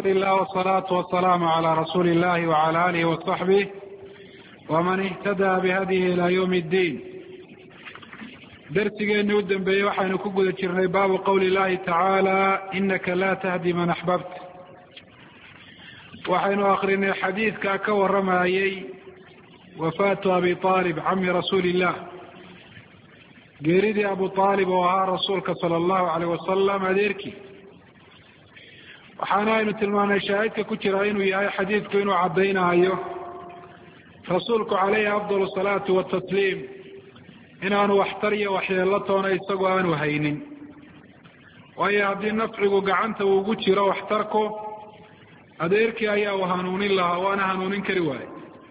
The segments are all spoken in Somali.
الحمد لله والصلاة والسلام على رسول الله وعلى آله وصحبه ومن اهتدى بهديه إلى يوم الدين. درسيgeeni u dambeeyey waxaynu ku guda jirnay baabu qowli llahi tacaala inaka laa tahdi man axbabt. waxaynu akrinay xadiidka ka waramayey wafaatu abi aalib cami rasuuli illah, geeridii abu aalib oo ahaa rasuulka sala allahu alayh wasalam adeerkii. waxaana aynu tilmaanay shaahidka ku jira inuu yahay xadiidku inuu caddaynaayo rasuulku calayhi afdal salaatu watasliim inaanu waxtar iyo waxyeello toona isagoo aanu haynin, waayo haddii nafcigu gacanta uugu jiro waxtarku adeerkii ayaa uu hanuunin lahaa, waana hanuunin kari waaye.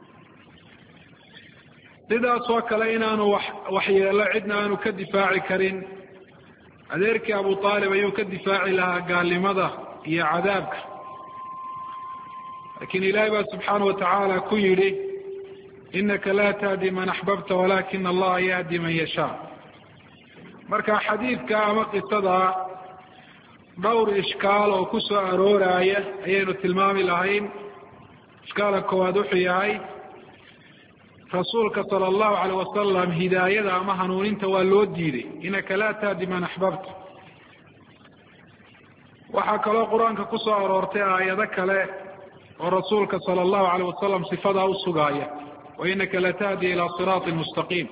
sidaas oo kale inaanu waxyeello cidna aanu ka difaaci karin, adeerkii abu aalib ayuu ka difaaci lahaa gaalnimada iyo cadaabka. laakiin ilaahay baa subxaana watacaala ku yidhi inaka laa tahdi man axbabta walakina allaha yahdi man yashaa. marka xadiidka ama qisada dhowr ishkaal oo ku soo arooraya ayaynu tilmaami lahayn. ishkaala koowaad wuxuu yahay rasuulka sala allahu alayh wasalam hidaayada ama hanuuninta waa loo diiday, inaka laa tahdi man axbabta. waxaa kaloo qur-aanka ku soo aroortay aayado kale oo rasuulka sala allahu alayh wasalam sifadaa usugaaya, wainaka latahdi ilaa siraati mustaqiim.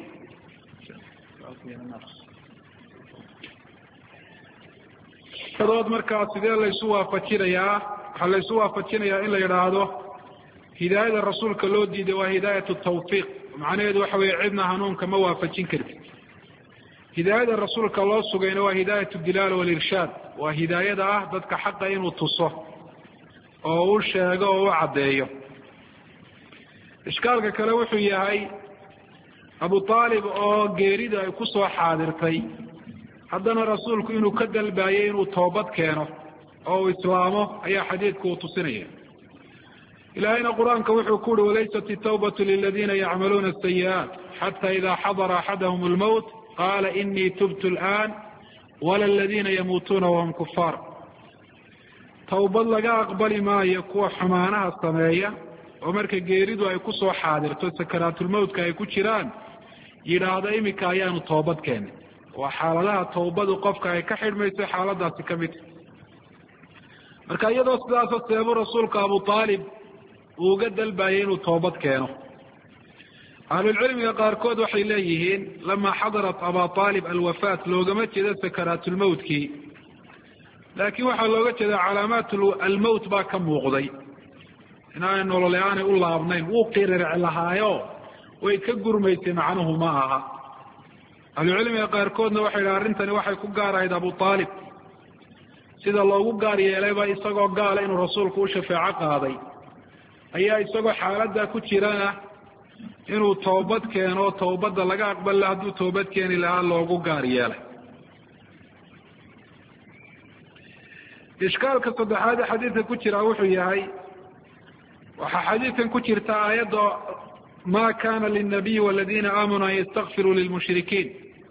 dood markaa sidee laysu waafajinayaa? waxaa laysu waafajinayaa in la yidhaahdo hidaayada rasuulka loo diiday waa hidaayatu tawfiiq, macnaheedu waxa weeye cidna hanuunka ma waafajin kartid. hidaayada rasuulka loo sugayna waa hidaayatu dilaala walirshaad, waa hidaayada ah dadka xaqa inuu tuso oo u sheego oo u caddeeyo. ishkaalka kale wuxuu yahay abu aalib oo geerida ay ku soo xaadirtay, haddana rasuulku inuu ka dalbaayay inuu toobad keeno oo uu islaamo ayaa xadiidku uu tusinaya. ilaahayna qur-aanka wuxuu ku uhi walaysat itawbatu liladiina yacmaluuna asayi'aat xata ida xadara axadahum almowt qaala inii tubtu al'aan wala aladiina yamuutuuna wahum kufaar. tawbad laga aqbali maayo kuwa xumaanaha sameeya oo marka geeridu ay ku soo xaadirto sakaraatulmowtka ay ku jiraan yidhaahdo imika ayaanu toobad keenay. waa xaaladaha tawbadu qofka ay ka xidhmayso xaaladaasi ka mid. marka iyadoo sidaasoo seebu rasuulka abu aalib uu uga dalbayay inuu toobad keeno. ahlulcilmiga qaarkood waxay leeyihiin lamaa xadarat aba aalib alwafaat loogama jeedo sakaraatulmowtkii, laakiin waxaa looga jeeda calaamaat almowt baa ka muuqday, inaanay nolole aanay u laabnayn. wuu qiriric lahaayo way ka gurmaysay, macnuhu ma aha. ahlucilmiga qaarkoodna waxay yidhaha arrintani waxay ku gaar ahayd abu aalib, sida loogu gaar yeelayba isagoo gaala inuu rasuulku u shafeeco qaaday ayaa isagoo xaaladdaa ku jirana inuu toobad keeno, tawbadda laga aqballa hadduu toobad keeni lahaa loogu gaar yeelay. ishkaalka saddexaad ee xadiidka ku jira wuxuu yahay, waxaa xadiidkan ku jirta aayadda ma kana lilnabiyi waladiina aamanuu an yastakfiruu lilmushrikiin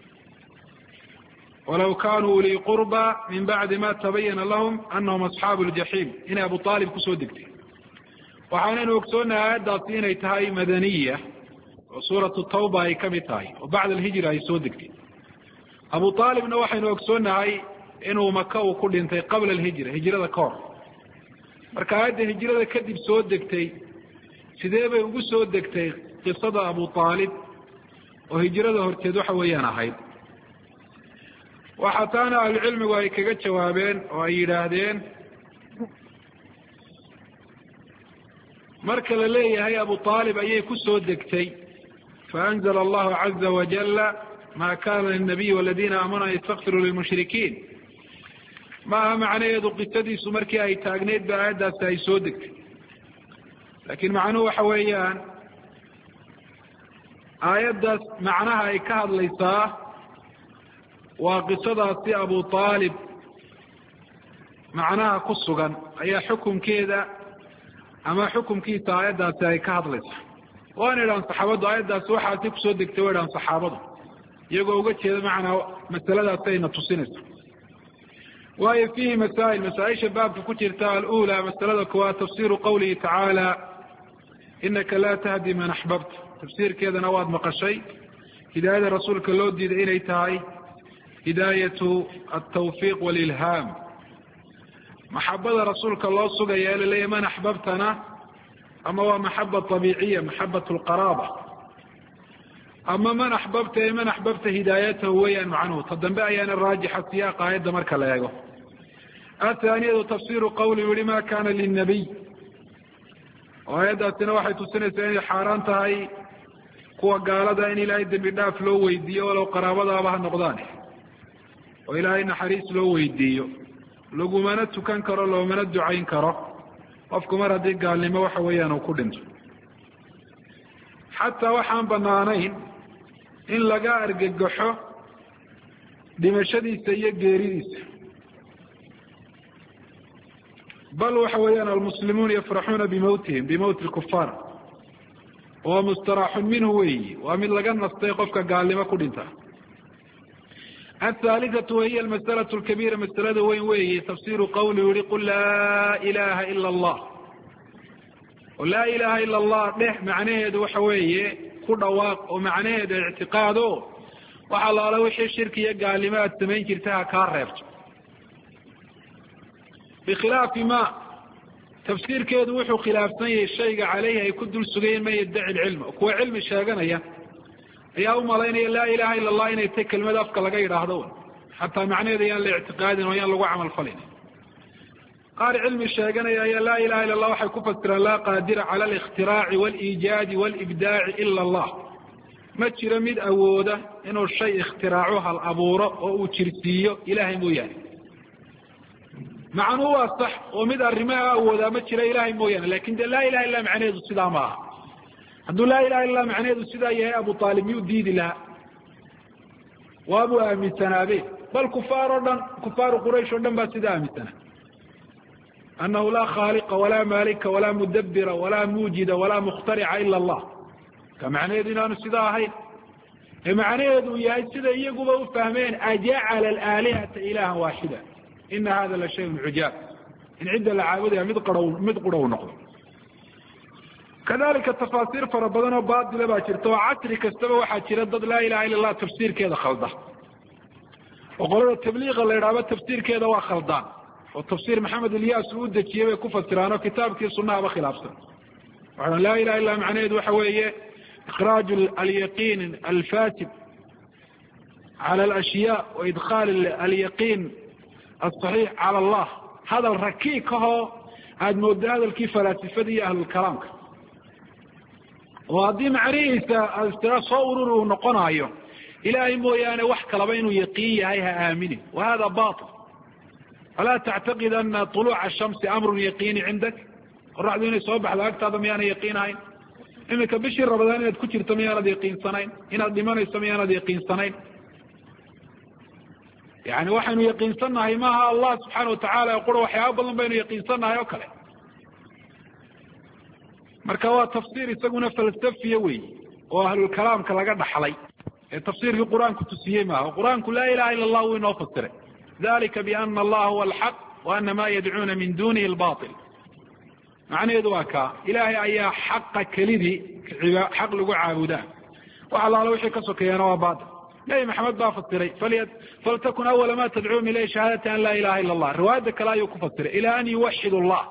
walaw kanuu ulii qurba min bacdi ma tabayana lahum anahum asxaabu ljaxiim, inay abu aalib kusoo degtay. waxaanaynu ogsoonahay aayaddaasi inay tahay madaniya oo suuratu tawba ay ka mid tahay oo bacda alhijra ay soo degtay. abu aalibna waxaynu ogsoonahay inuu maka uu ku dhintay qabla alhijra, hijrada ka hor. marka aayadda hijrada kadib soo degtay sidee bay ugu soo degtay qisada abu aalib oo hijrada horteed waxa weeyaan ahayd? waxa taana ahlucilmigu ay kaga jawaabeen oo ay yidhaahdeen, marka la leeyahay abu aalib ayay ku soo degtay faanzla allahu caza wajala ma kana lilnabiyi waladiina aamanuu an yastakfiruu lilmushrikiin, ma aha macnaheedu qisadiisu markii ay taagneyd ba aayaddaasi ay soo degtay. laakiin macnuhu waxa weeyaan aayaddaas macnaha ay ka hadlaysaa waa qisadaasi abu aalib macnaha ku sugan ayaa xukunkeeda ama xukunkiisa aayaddaasi ay ka hadlaysaa. waana idhaan saxaabaddu aayaddaasi waxaasi kusoo degtay waa idhaan saxaabadu iyagoo uga jeeda macnaa masaladaasi ayna tusinaysa. waayo fiihi masaaisha baabka ku jirta alula masalada kuwaad tafsiru qawlihi tacaala inaka laa tahdi man axbabta tafsiirkeedana waad maqashay hidaayada rasuulka loo diiday inay tahay hidaayatu altawfiiq walilhaam maxabada rasuulka loo sugaya laleeyahy man axbabtana ama waa maxaba abiiciya maxabat lqaraaba ama man axbabta hidaayatahu weeyaan macnuhu ta dambe ayaana raajixa siyaaqa aayadda marka la eego athaaniyatu tafsiru qawli yihi ma kana linabiy oo aayaddaasina waxay tusinaysaa inay xaaraan tahay kuwa gaalada in ilaahay dembi dhaaf loo weydiiyo walow qaraabadaaba ha noqdaan oo ilaahay naxariis loo weydiiyo lagumana tukan karo loomana ducayn karo qofku mar haddii gaalnimo waxa weeyaan uu ku dhinto xataa waxaan banaanayn in laga argagaxo dhimashadiisa iyo geeridiisa bal waxa weeyaan almuslimuuna yafraxuuna bimawtihim bimawti lkufaar oo mustaraaxun minhu weeyi waa mid laga nastay qofka gaalnimo ku dhinta athaalithatu wahiya almasalatu lkabiira masalada weyn weeyi tafsiru qawli yihi qul laa ilaha ila allah oo laa ilaha ila allah dheh macnaheedu waxa weeye ku dhawaaq oo macnaheedu ictiqaado waxa laala wixii shirki iyo gaalnimo aad samayn jirta ha kaa reebto bikhilaafi ma tafsiirkeedu wuxuu khilaafsan yahay shayga caleyhi ay ku dul sugayeen man yaddaci lcilma kuwa cilmi sheeganaya ayaa u malaynaya laa ilaha ila allah inay tay kelmada afka laga yidhaahdo xataa macnaheeda yaan la ictiqaadin oo yaan lagu camal falin qaar cilmi sheeganaya ayaa laa ilaha illa allah waxay ku fasiraan laa qaadira cala alikhtiraaci waliijaadi walibdaaci ila allah ma jiro mid awooda inuu shay ikhtiraaco hal abuuro oo uu jirsiiyo ilahay mooyaane macnuu waa sax oo mid arrimaha awoodaa ma jira ilahay mooyaane lakin de laa ilaha illa macnaheedu sidaa ma aha hadduu laa ilaha illa macnaheedu sidaa yahay abu aalib miyuu diidi lahaa waabuu aaminsanaabe bal kufaar oo dhan kufaaru quraysh oo dhan baa sidaa aaminsanaa anahu laa khaaliqa walaa maalika walaa mudabira walaa muujida walaa mukhtarica ila allah ka macnaheedu inaanu sidaa ahayn ee macnaheedu uu yahay sida iyaguba u fahmeen ajacala alaalihata ilahan waaxida ina hada la shayun cujaab in cidda la caabudaya mid qura u noqdo kadalika tafaasiir fara badan oo baatila baa jirta oo casri kastaba waxaa jira dad laa ilaha illa allah tafsiirkeeda khalda oo qolada tabliiqa la idhaahdo tafsiirkeeda waa khaldaan oo tafsiir maxamed ilyas uu dejiyey bay ku fasiraan oo kitaabkii sunahaba khilaafsan waxaa laa ilaha illa macnaheedu waxa weeye ikhraaj alyaqiin alfasid cala alashyaa wa idkhaal alyaqiin asaxiix cala allah hadal rakiikahoo aada mooda hadalkii falaasifada iyo ahlulkalaamka oo haddii macnihiisa astira soo ururi uu noqonaayo ilaahay mooyaane wax kalaba inuu yaqiin yahay ha aaminin wa hada batil alaa tactaqid ana طuluuca الshamsi amrun yaqiini cindak qoraxdu inay soo baxdo agtaada miyaana yaqiin ahayn iminka bishii rabadaan inaad ku jirto miyaanad yaqiinsanayn inaad dhimanayso miyaanad yaqiinsanayn yani waxaynu yaqiinsannahay maaha allah subxaana watacaala qura waxyaaba badan baynu yaqiinsannahay oo kale marka waa tafsiir isaguna falsafiya wey oo ahlulkalaamka laga dhaxlay ee tafsiirkii qur-aanku tusiyey maaha o qur-aanku laa ilaha illa allah wuu inoo fasiray dalika biana allaha huwa alxaq wa ana ma yadcuuna min dunihi albatil macnaheedu waa kaa ilaahay ayaa xaqa kelidii xaq lagu caabudaa wax allaala wixii ka sokeeyana waa batil nabi maxamed baa fasiray faltakun awala ma tadcuum ilay shahaadati an laa ilaha illa allah riwaayadda kale ayuu ku fasiray ila an yuwaxid allah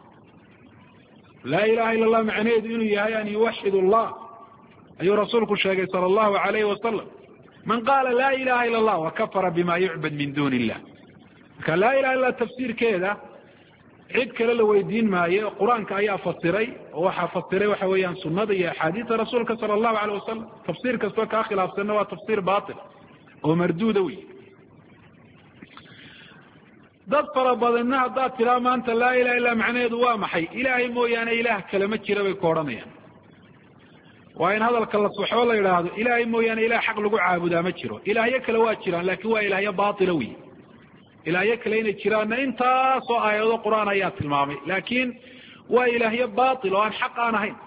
laa ilaha illa allah macnaheedu inuu yahay an yuwaxid allah ayuu rasuulku sheegay sala allahu alayhi wasalam man qaala laa ilaha illa allah wakafara bima yucbad min duni illah marka laa ilaha illa tafsiirkeeda cid kale la weydiin maayo qur-aanka ayaa fasiray oo waxaa fasiray waxa weeyaan sunada iyo axaadiista rasuulka sala allahu alayh wasalam tafsiir kastoo kaa khilaafsanna waa tafsiir batil oo marduuda wey dad fara badanna haddaad tiraa maanta laa ilaha illa macnaheedu waa maxay ilaahay mooyaane ilaah kale ma jira bay ku odhanayaan waa in hadalka la soxo la yidhaahdo ilaahay mooyaane ilah xaq lagu caabudaa ma jiro ilaahyo kale waa jiraan laakin waa ilaahyo baatila wey ilaahyo kale inay jiraanna intaasoo aayado qur-aan ayaa tilmaamay laakin waa ilaahyo batil oo aan xaq aan ahayn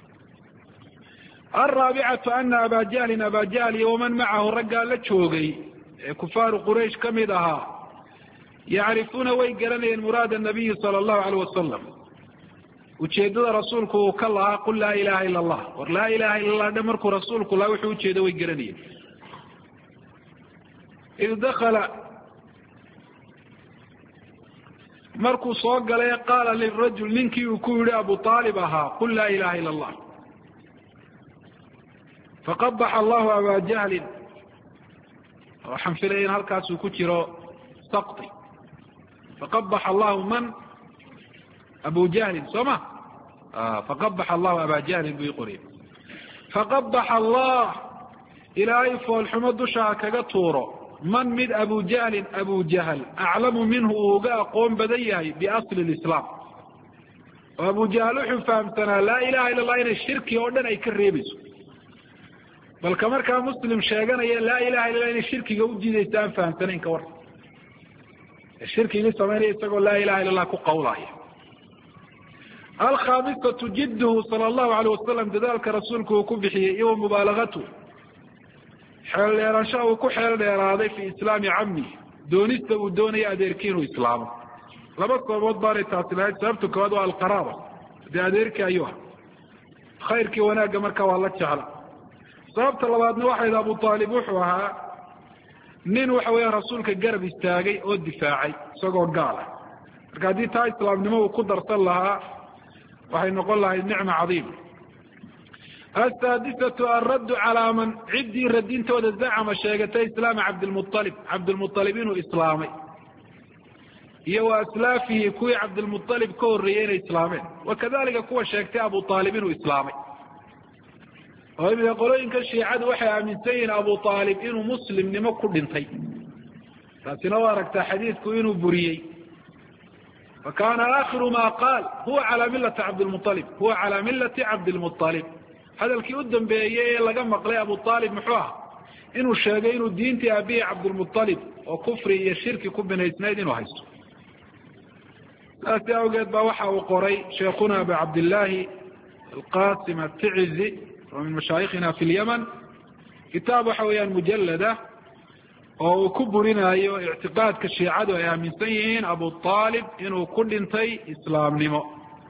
alraabicatu ana aba jahlin iyo waman macahu raggaa la joogay ee kufaaru quraysh kamid ahaa yacrifuuna way garanayeen muraada nabiyi sala allahu alayh wasalam ujeedada rasuulku uu ka lahaa qul laa ilaha ila allah war laa ilaha illa allah dhe markuu rasuulku lahaa wuxuu ujeedo way garanayeen id dakala markuu soo galay qaala lirajul ninkii uu ku yihi abu aalib ahaa qul laa ilaha ila allah faqabaxa allahu aba jahlin waxaan filaya in halkaasuu ku jiro sakti faqabaxa allahu man abu jahlin soo ma faqabaxa allahu aba jahlin buu iqoriye faqabaxa allah ilaahay foolxumo dushaa kaga tuuro man mid abu jahlin abu jahl aclamu minhu uu uga aqoon badan yahay biasli lislaam oo abu jahl wuxuu fahamsanaa laa ilaha illa allah inay shirki oo dhan ay ka reebayso balka markaa muslim sheeganaya laa ilaha illa allah inay shirkiga u diidaysa aan fahamsanayn ka war shirkigii samaynaya isagoo laa ilaha illa allah ku qawlaya alkhamisatu jidduhu sala allahu alayh wasalam dadaalka rasuulku uu ku bixiyey iyo mubaalagatu xeel dheeraanshaha uu ku xeel dheeraaday fi islaami cammi doonista uu doonaya adeerkii inuu islaamo laba sababood baanay taasi lahayd sababta koowaad waa alqaraaba dee adeerkii ayuu ah khayrkii wanaagga marka waa la jecla sababta labaadna waxayd abu aalib wuxuu ahaa nin waxa weeyaan rasuulka garab istaagay oo difaacay isagoo gaal ah marka haddii taa islaamnimo uu ku darsan lahaa waxay noqon lahayd nicma cadiima asaadisatu alraddu calaa man ciddii radintooda zacama sheegatay islaama cabdilmualib cabdilmualib inuu islaamay iyo wa aslaafihi kuwii cabdilmualib ka horreeyey inay islaameen wakadalika kuwa sheegtay abu aalib inuu islaamay oo imika qolooyinka shiicadu waxay aaminsan yihiin abu aalib inuu muslimnimo ku dhintay taasina waa aragtaa xadiidku inuu buriyey wa kaana aakhiru ma qaal huwa calaa millati cabdilmualib huwa calaa millati cabdilmualib hadalkii u dambeeyey ee laga maqlay abu aalib muxuu ah inuu sheegay inuu diintii aabihii cabdilmualib oo kufri iyo shirki ku binaysnayd inuu haysto saasi awgeed baa waxa uu qoray sheekhuna abu cabdillaahi alqasim aticizi oo min mashaayikhina fi lyaman kitaab waxa weeyaan mujalada oo uu ku burinayo ictiqaadka shiicadu ay aaminsan yihiin abu aalib inuu ku dhintay islaamnimo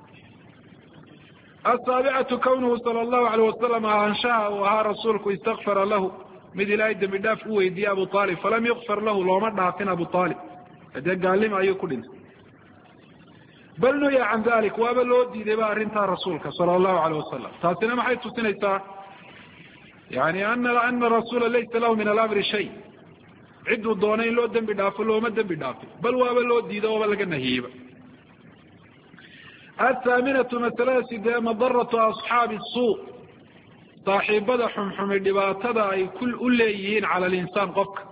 asaabicatu kawnuhu sala allahu alayh wasalam ahaanshaha uu ahaa rasuulku istakfara lahu mid ilaahay dembi dhaaf u weydiiyey abu aalib falam yukfar lahu looma dhaafin abu aalib dee gaalnimo ayuu ku dhintay bal nuya can dalik waaba loo diiday ba arrintaa rasuulka sala allahu alayh wasalam taasina maxay tusinaysaa yani ana rasuula laysa lahu min alamri shay cidduu doonay in loo dembi dhaafo looma dembi dhaafin bal waaba loo diido ooba laga nahiyeyba athaaminatu masalada sidee madaratu asxaabi suu saaxiibada xumxumi dhibaatada ay u leeyihiin cala alinsaan qofka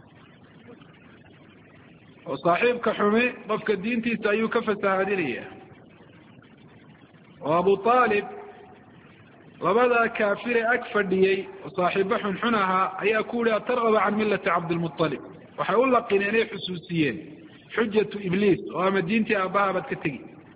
oo saaxiibka xumi qofka diintiisa ayuu ka fasahaadinaya oo abu aalib labadaa kaafire ag fadhiyey oo saaxiibo xunxun ahaa ayaa ku yihi atargaba can millati cabdilmualib waxay u laqineen ay xusuusiyeen xujatu ibliis oo ama diintii aabbaha baad ka tegi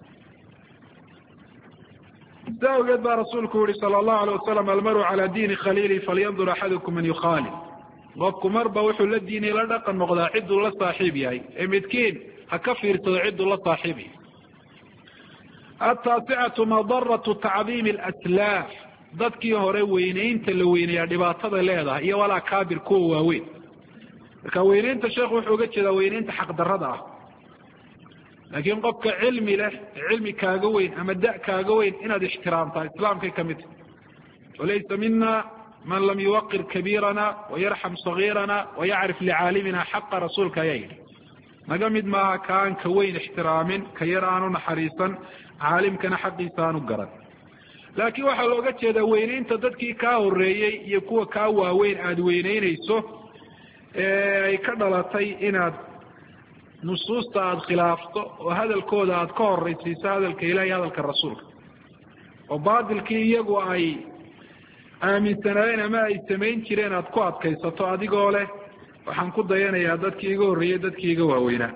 sida awgeed baa rasuulku yihi sala allahu alayh wasalam almaru calaa diini khaliili falyandur axadukum man yukhaali qofku marba wuxuu la diinay la dhaqan noqdaa cidduu la saaxiib yahay ee midkiin ha ka fiirsado cidduu la saaxiib yahay ataasicatu madaratu tacdiimi alaslaaf dadkii hore weynaynta la weynayaa dhibaatada leedahay iyo walaa kaabir kuwa waaweyn marka weynaynta sheekhu wuxuu uga jeedaa weynaynta xaqdarrada ah laakiin qofka cilmi leh cilmi kaaga weyn ama da' kaaga weyn inaad ixtiraamtaa islaamkay ka mid tahay walaysa mina man lam yuwaqir kabiirana wayarxam sagiirana wayacrif licaalimina xaqa rasuulka ayaa yidhi naga mid maaha kaan ka weyn ixtiraamin ka yar aanu naxariisan caalimkana xaqiisa aanu garan laakiin waxaa looga jeedaa weynaynta dadkii kaa horeeyey iyo kuwa kaa waaweyn aada weynaynayso ee ay ka dhalatay inaad nusuusta aada khilaafto oo hadalkooda aada ka horaysiiso hadalka ilahi hadalka rasuulka oo baatilkii iyagu ay aaminsanaayeen ama ay samayn jireen aada ku adkaysato adigoo leh waxaan ku dayanayaa dadkii iga horreeyey dadkii iga waaweynaa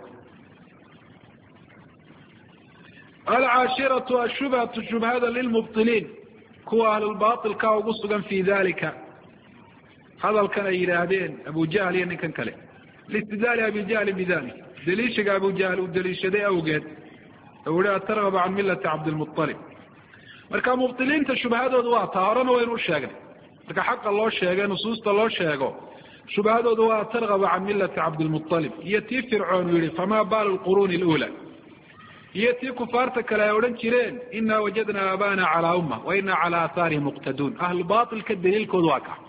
alcaashiratu ashubhatu shubhada lilmubtiliin kuwa ahlulbaatilka ugu sugan fi dalika hadalkan ay yidhaahdeen abu jahl iyo ninkan kale liistidlaali abi jahlin bidalik daliishiga Abu Jahl uu daliishaday awgeed oo uu targhab an millati Abd al-Muttalib marka mubtiliinta shubahadoodu waa taarana way inuu sheegay marka xaq loo sheegay nusuusta loo sheego shubahadoodu waa targhab an millati Abd al-Muttalib yati fir'aun yiri fama bal al-qurun al-ula yati kufarta kala oran jireen inna wajadna abana ala umma wa inna ala atharihim muqtadun ahlu batil ka daliilkoodu waa ka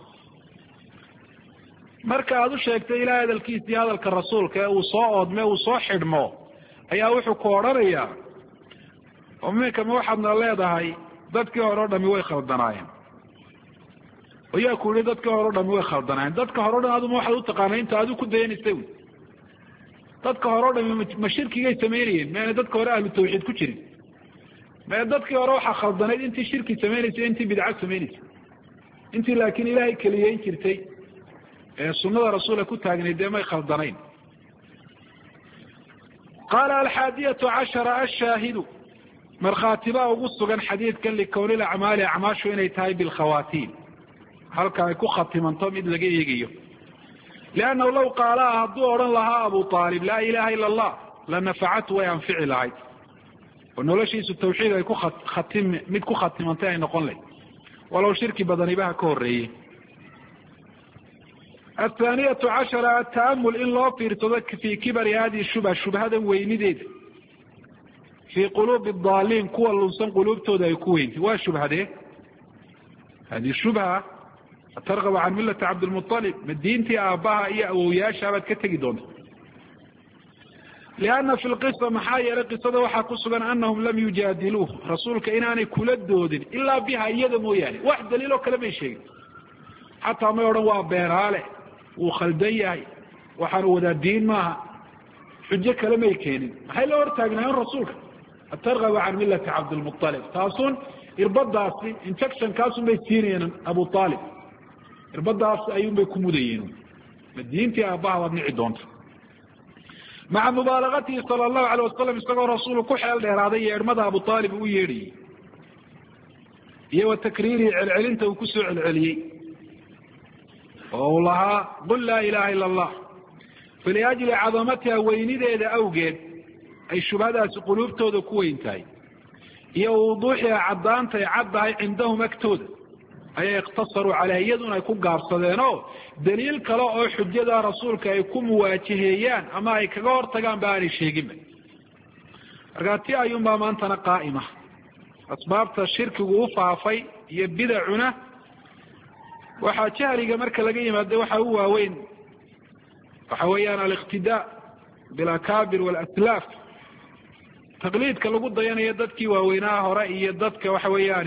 marka aad u sheegtay ilaahay hadalkiisa hadalka rasuulka uu soo oodmay uu soo xidhmo ayaa wuxuu ku oranayaa oo meeka ma waxaadna leedahay dadkii hore dhami way khaldanaayeen oo ku yiri dadkii hore dhami way khaldanaayeen dadka hore dhan aad ma waxaad u taqaanay inta aad ku dayanisay dadka hore dhami ma shirkigay sameeyeen ma dadka hore ahlu tawxiid ku jirin ma dadkii hore waxa khaldanayd intii shirki sameeyay intii bidca sameeyay intii laakiin ilaahay kaliyeey jirtay sunnada rasuulka ku taagnay deemay khaldanayn قال 11 الشاهد مرخاتبا ugu sugan xadiidkan likown al-a'mal a'mashu inay tahay bil khawatim halka ay ku khatimanto mid laga yeegiyo لانه لو قال هذو oran laha Abu Talib la ilaha illa Allah la nafa'atu wa yanfi'u lahayd ونولشيس التوحيد ay ku khatim mid ku khatimantay ay noqon leh walaw shirki badani baa ka horeeyay الثانية 10 التأمل إن الله في ارتضاك في كبر هذه الشبهة شبهة وينديد في قلوب الضالين كوى اللنسان قلوب تودا يكوين والشبهة دي هذه الشبهة ترغب عن ملة عبد المطلب مدينتي أباها إيا أويا شابت كتجدون لأن في القصة محايا القصة وحا قصدا أنهم لم يجادلوه رسولك إناني كل الدود إلا بها يد موياني واحد دليله كلمة شيء حتى ما يروا بيرالي وخلديه وحن ودا دين ما حجه كلمه كينين maxay la hortaagnaan rasuulka targhab an millati Abd al-Muttalib taasun irbadaasi injection kaasun bay siinayeen Abu Talib irbadaas ayuu bay ku mudayeen madiintii abaha wadnici doonta maca mubalagati sallallahu alayhi wasallam isagoo rasuulku ku xeel dheeraaday yeermada Abu Talib uu yeedhiyay iyo takriiri celcelinta uu ku soo celceliyay والله قل لا إله إلا الله فلأجل عظمتها وينديد أوجد أي شبهة قلوب تود كوينتاي يوضوحها عضانتي عضها عندهم مكتود أي يقتصروا على يدنا يكون قارصدينه دليل كلا أو حجة رسولك يكون مواجهيان أما يكغور تقام باني شيء جمع رغاتي أيوم ما أنتنا قائمة أسباب الشرك وقوفها في يبدعنا waxaa jahriga marka laga yimaado waxa uu waaweyn waxa weeyaan al-iqtidaa bil akabir wal aslaf taqliidka lagu dayanayo dadkii waaweynaa hore iyo dadka waxa weeyaan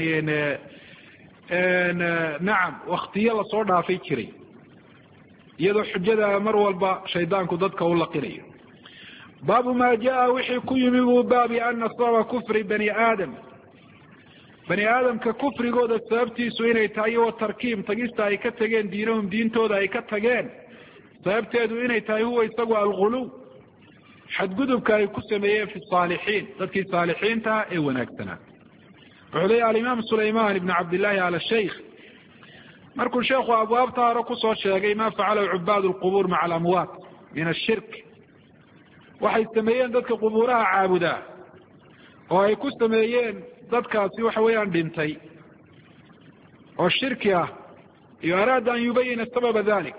naam waqtiyo la soo dhaafay jiray iyadoo xujada mar walba shaydaanku dadka u laqinayo baabu ma jaa wixii ku yimi baabi anna sababa kufri bani aadam bani aadamka kufrigooda sababtiisu inay tahay oo tarkiim tagista ay ka tageen diinahum diintooda ay ka tageen sababteedu inay tahay huwa isagu al-ghuluw xadgudubka ay ku sameeyeen fi saalixiin dadkii saalixiinta ee wanaagsanaa wuxuu leeyahay al-imaam Sulaymaan ibn Abdullah al-Sheikh markuu sheekhu abwaabta hore ku soo sheegay ma facala ubaad al-qubur ma'a al-amwaat min ash-shirk waxay sameeyeen dadka qubuuraha caabuda oo ay ku sameeyeen dadkaasi waxa weeyaan dhintay oo shirki ah iyo araada an yubayina sababa dhalik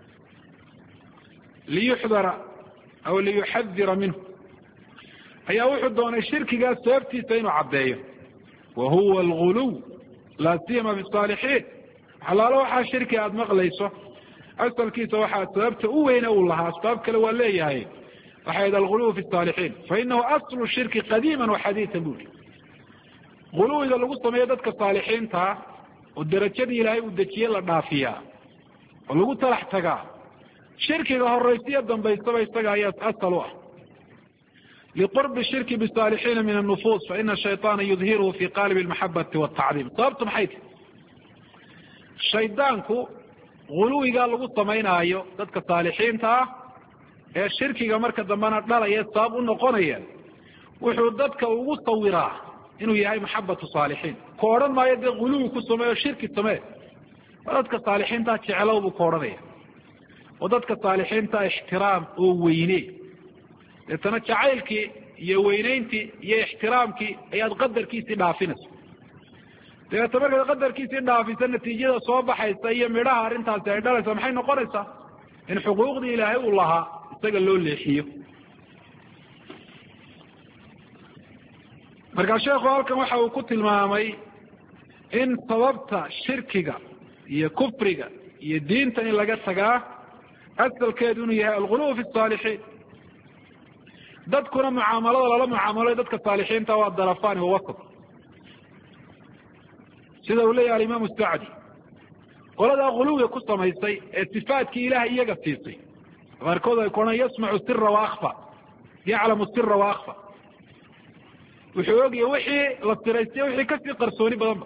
liyuhdara aw liyuhadhira minhu ayaa wuxuu doonay shirkigaas sababtiisa inuu caddeeyo wa huwa al-ghuluw la siyama bi salihin xalaalo waxa shirki aad maqlayso asalkiisa waxa sababta u weyn uu lahaa sabab kale waa leeyahay waxa al-ghuluw fi salihin fa innahu aslu shirki qadiman wa hadithan buli غلو إذا لغو سميه دادك صالحين تا ودرجة إلهي ودجيه لدافيا ولغو تلحتقا شرك إذا هو الرئيسية دنبايستبا يستقا يسأسلوه لقرب الشرك بالصالحين من النفوس فإن الشيطان يظهره في قالب المحبة والتعظيم طابتم حيث الشيطانكو غلو إذا لغو سمين آيو دادك صالحين تا الشرك إذا مركز دمانا لا يستاب النقونيا وحود دادك وغو صوراه inuu yahay maxabatu saalixiin kooran ma yada quluub ku sameeyo shirki sameeyo dadka saalixiinta jecelaw buu kooranaya oo dadka saalixiinta ixtiraam oo weyne deetana jacaylkii iyo weynayntii iyo ixtiraamkii ayaad qadarkiisii dhaafinaysa dabeeta markaad qadarkiisii dhaafisa natiijada soo baxaysa iyo midhaha arrintaasi ay dhalaysa maxay noqonaysaa in xuquuqdii ilaahay uu lahaa isaga loo leexiyo markaa sheekhu halkan waxa uu ku tilmaamay in sababta shirkiga iyo kufriga iyo diinta in laga tagaa asalkeedu inuu yahay alguluw fi saalixiin dadkuna mucaamalada lala mucaamaloy dadka saalixiinta waa darafani wawasat sida uu leeyahay alimaam sacdi qoladaa guluwiga ku samaysay ee sifaatkii ilahay iyaga siisay qaarkood ay kuohan yasmacu sira waakfa yaclamu sira waakfa wuxuu ogyahay wixii la siraystay wixii kasii qarsooni badanba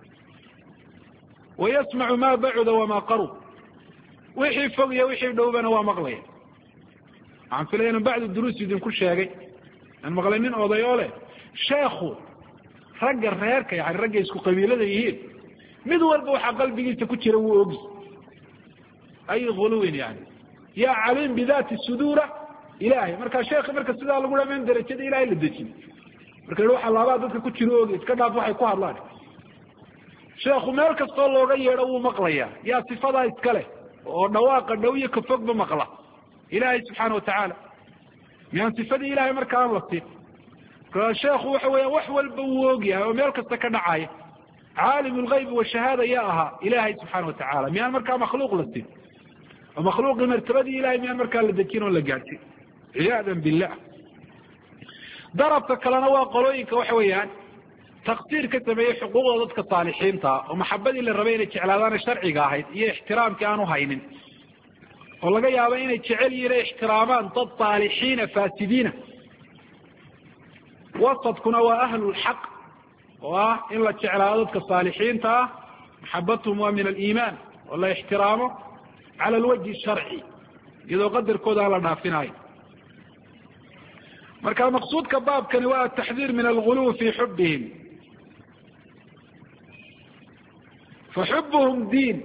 wayasmacu ma bacuda wamaa qarub wixii fog iyo wixii dhowbana waa maqlaya waxaan filaya inu bacdu duruus idinku sheegay aan maqlay nin oday oo leh sheekhu ragga reerka yani ragga isku qabiilada yihiin mid walba waxaa qalbigiisa ku jira wuu ogi ay guluwin yani yaa caliim bidaati suduura ilahay markaa sheekhi marka sidaa lagu dhaman darajada ilahay la dejin marka waxa laabaa dadka ku jira ogi iska dhaaf waxay ku hadlaan sheekhu meel kastoo looga yeedho wuu maqlayaa yaa sifadaa iska leh oo dhawaaqa dhow iyo kafogba maqla ilahay subxaana watacaala miyaan sifadii ilahay marka aan la siin marka sheekhu waxa weya wax walba wuu ogyahay oo meel kasta ka dhacaya caalim lgayb washahaada yaa ahaa ilahay subxaana watacaala miyaan markaa makhluuq la siin oo makhluuqii martabadii ilahay miyaan markaa la dejin oo la gaadhsin ciyaadan billah darabka kalena waa qolooyinka waxa weeyaan taqsiir ka sameeyey xuquuqda dadka saalixiinta oo maxabadii la rabay inay jeclaadaana sharciga ahayd iyo ixtiraamkii aanu haynin oo laga yaabo inay jecel yihiin inay ixtiraamaan dad saalixiina faasidiina wasadkuna waa ahlulxaq oo ah in la jeclaado dadka saalixiinta ah maxabatuhum waa min aliimaan oo la ixtiraamo cala alwajhi sharci iyadoo qadarkooda aan la dhaafinayo marka maqsuudka baabkani waa ataxdiir min alguluw fi xubihim faxubuhum diin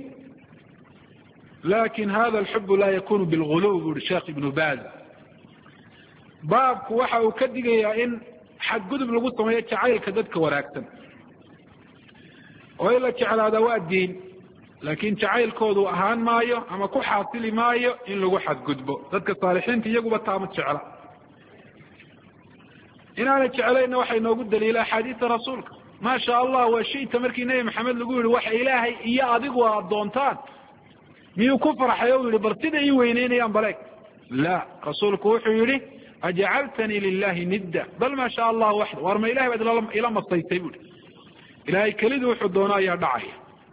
lakin hada alxub laa yakunu bilguluw bu uri sheekh ibnu baz baabku waxa uu ka digayaa in xadgudub lagu sameeyo jacaylka dadka wanaagsan oo in la jeclaada waa diin laakin jacaylkoodu ahaan maayo ama ku xaasili maayo in lagu xadgudbo dadka saalixiinta iyaguba taama jecla inaanay jeclayna waxaa inoogu daliila axaadiisa rasuulka ma sha allah waa shita markii nebi maxamed lagu yihi waxa ilaahay iyo adigu aad doontaan miyuu ku farxay o yihi bal sida ii weyneynayaan baleeg la rasuulku wuxuu yihi ajacaltanii lilahi nidda bal ma sha allah waxda war ma ilahay baad ila masaysay buui ilahay kelidii wuxuu doono ayaa dhacaya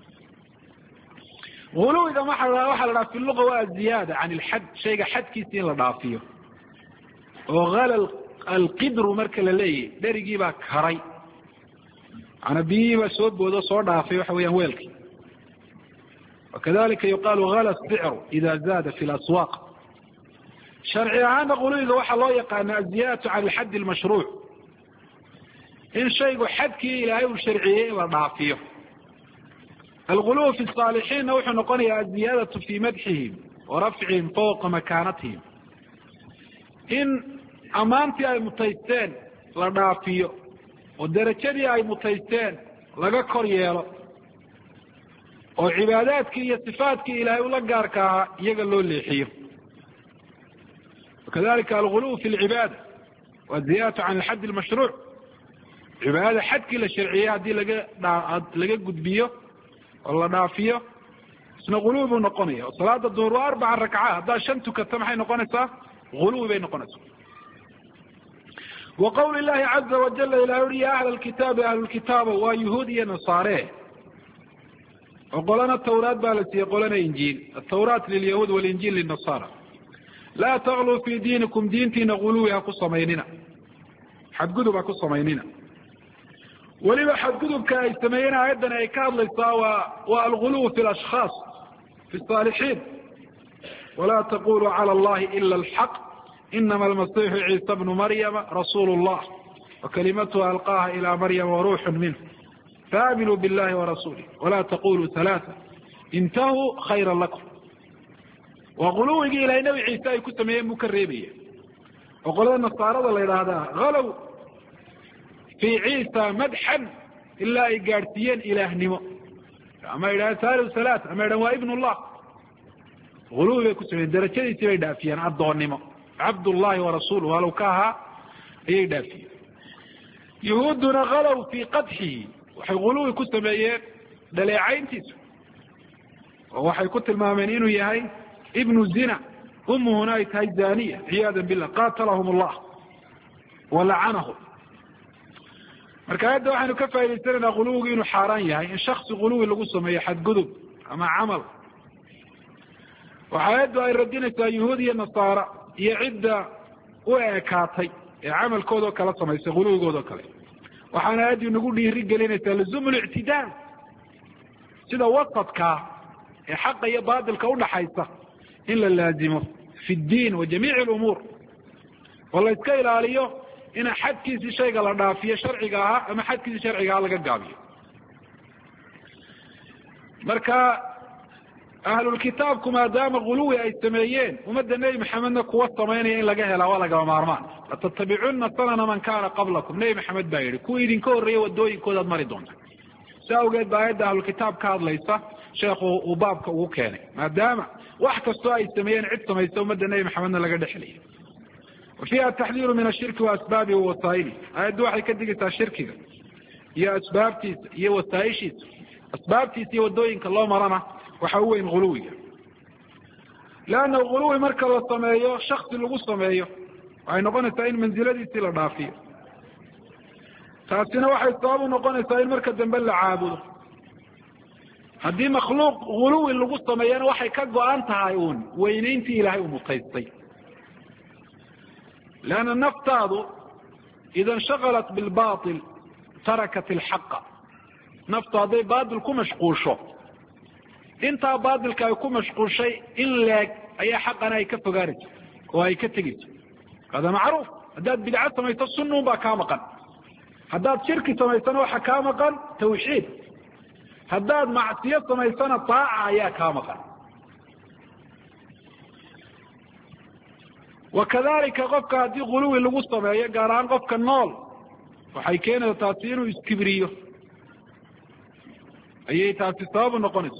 guluwiga waxaa la dhaha fi luga waa ziyaada can ilxad shayga xadkiisa in la dhaafiyo oo ala alqidru marka la leeyahy dherigii baa karay maana biyihii baa soo boodo soo dhaafay waxa weeyaan weelkii wakadalika yuqaalu hala sicru ida zaada fi laswaaq sharci ahaana guluwiga waxaa loo yaqaana aziyadatu can alxaddi almashruuc in shaygu xadkii ilaahay uu sharciyey in la dhaafiyo alguluw fi saalixiinna wuxuu noqonayaa aziyadatu fi madxihim wa rafcihim fawqa makaanatihim in ammaantii ay mutaysteen la dhaafiyo oo derajadii ay mutaysteen laga kor yeelo oo cibaadaadkii iyo sifaatkii ilaahay ula gaarka ahaa iyaga loo leexiyo wakadalika alguluw fi lcibaada waa ziyadatu can alxaddi almashruuc cibaadada xadkii la sharciyey haddii laga gudbiyo oo la dhaafiyo isna guluw buu noqonaya oo salaada duhur waa 4 rakca haddaa 5 tukato maxay noqonaysaa guluw bay noqonaysaa وqول اللahi عaزa وaجل ilah ui ya أهل الkitaabi ahlulkitaaba waa yuhuud iyo nasaare oo qolana tawraat baa la siiyey qolana injiil atawraat lilyahuud walinjiil linasara laa tagluu fi diinikum diintiina guluwi ha ku samaynina xadgudub ha ku samaynina weliba xadgudubka ay sameeyeen aayaddan ay ka hadlaysaa waa alguluw fi اlashkhaas fi الصaalixiin walaa taquluu calى اllahi ila اlxaq inama almasixu ciisa bnu maryama rasuulu llah wakalimatuha alqaaha ila maryama waruuxu minhu faaminuu billahi warasuulih walaa taquluu halaaa intahuu khayra lakum waa guluwigii ilahay nebi ciise ay ku sameeyeen buu ka reebaya وقال النصارى الله هذا غلوا في عيسى مدحا إلا إيجارتيين إله نمو أما إله ثالث ثلاث أما إله ابن الله غلو يكسر الدرجة يتبع دافيا عبد النمو عبد الله ورسوله ولو كاها أي دافيا يهودنا غلوا في قدحه وحي غلو يكسر بأيه دليعين تيسو وحي كتل المؤمنين يهي ابن الزنا أمه هناك هاي زانية عياذا بالله قاتلهم الله ولعنهم marka hadda waxaanu ka faa'iideysanaa quluugu inuu xaraan yahay in shakhsi quluugi lagu sameeyo xad gudub ama amal waxaadu ay radinaysaa yahuud iyo nasaara iyo cidda u eekaatay ee amalkooda kala sameysay quluugooda kale waxaana aad inagu dhiiri gelinaysaa lazumul i'tidaal sida wasatka ee xaq iyo baadilka u dhaxaysa in la laazimo fi diin wa jamiic al-umur wala iska ilaaliyo in xadkiisa shayga la dhaafiyo sharciga ah ama xadkiisa sharciga ah laga gaabiyo marka ahlul kitaabku maadaama quluwi ay sameeyeen ummadda nebi maxamedna kuwa sameynaya in laga helaa waa lagama maarmaan latattabicunna sanana man kaana qablakum nebi maxamed baa yidhi kuwa idinka horreeya wadooyinkoodaad mari doonta si awgeed baa aayadda ahlul kitaab ka hadlaysa sheekhu uu baabka ugu keenay maadaama wax kastoo ay sameeyeen cid samaysa ummadda nebi maxamedna laga dhexlayo وفيها التحذير من الشرك وأسبابه ووسائله هذا واحد كدقت الشرك يا أسبابتيس يا وسائشيس أسبابتيس يا ودوينك الله مرنا وحوين غلوية لأن الغلو مركز الصمايو شخص اللي الصمايو وهي نقول سائل منزلة دي سيلة ضعفية فأسنا واحد صاب ونقول سائل مركز دنبال عابده هذه مخلوق غلو اللي الصمايو واحد كقو أنت هايون وينينتي إلهي ومقيستي لأن النفط هذا إذا انشغلت بالباطل تركت الحق نفط هذا باطل كو مشغول شو انت باطل كو مشغول شيء إلا أي حق أنا يكف غارج وهي كتجد هذا معروف هداد بدعات ما يتصنوا بكامقا هداد شركة ما يتصنوا حكامقا توحيد هداد معصية ما يتصنوا طاعة يا كامقا وكذلك قفك هذه غلو اللي قصة هي قاران قفك النول وحي كان تأثيره يسكبريه أي تأثير صاب النقنص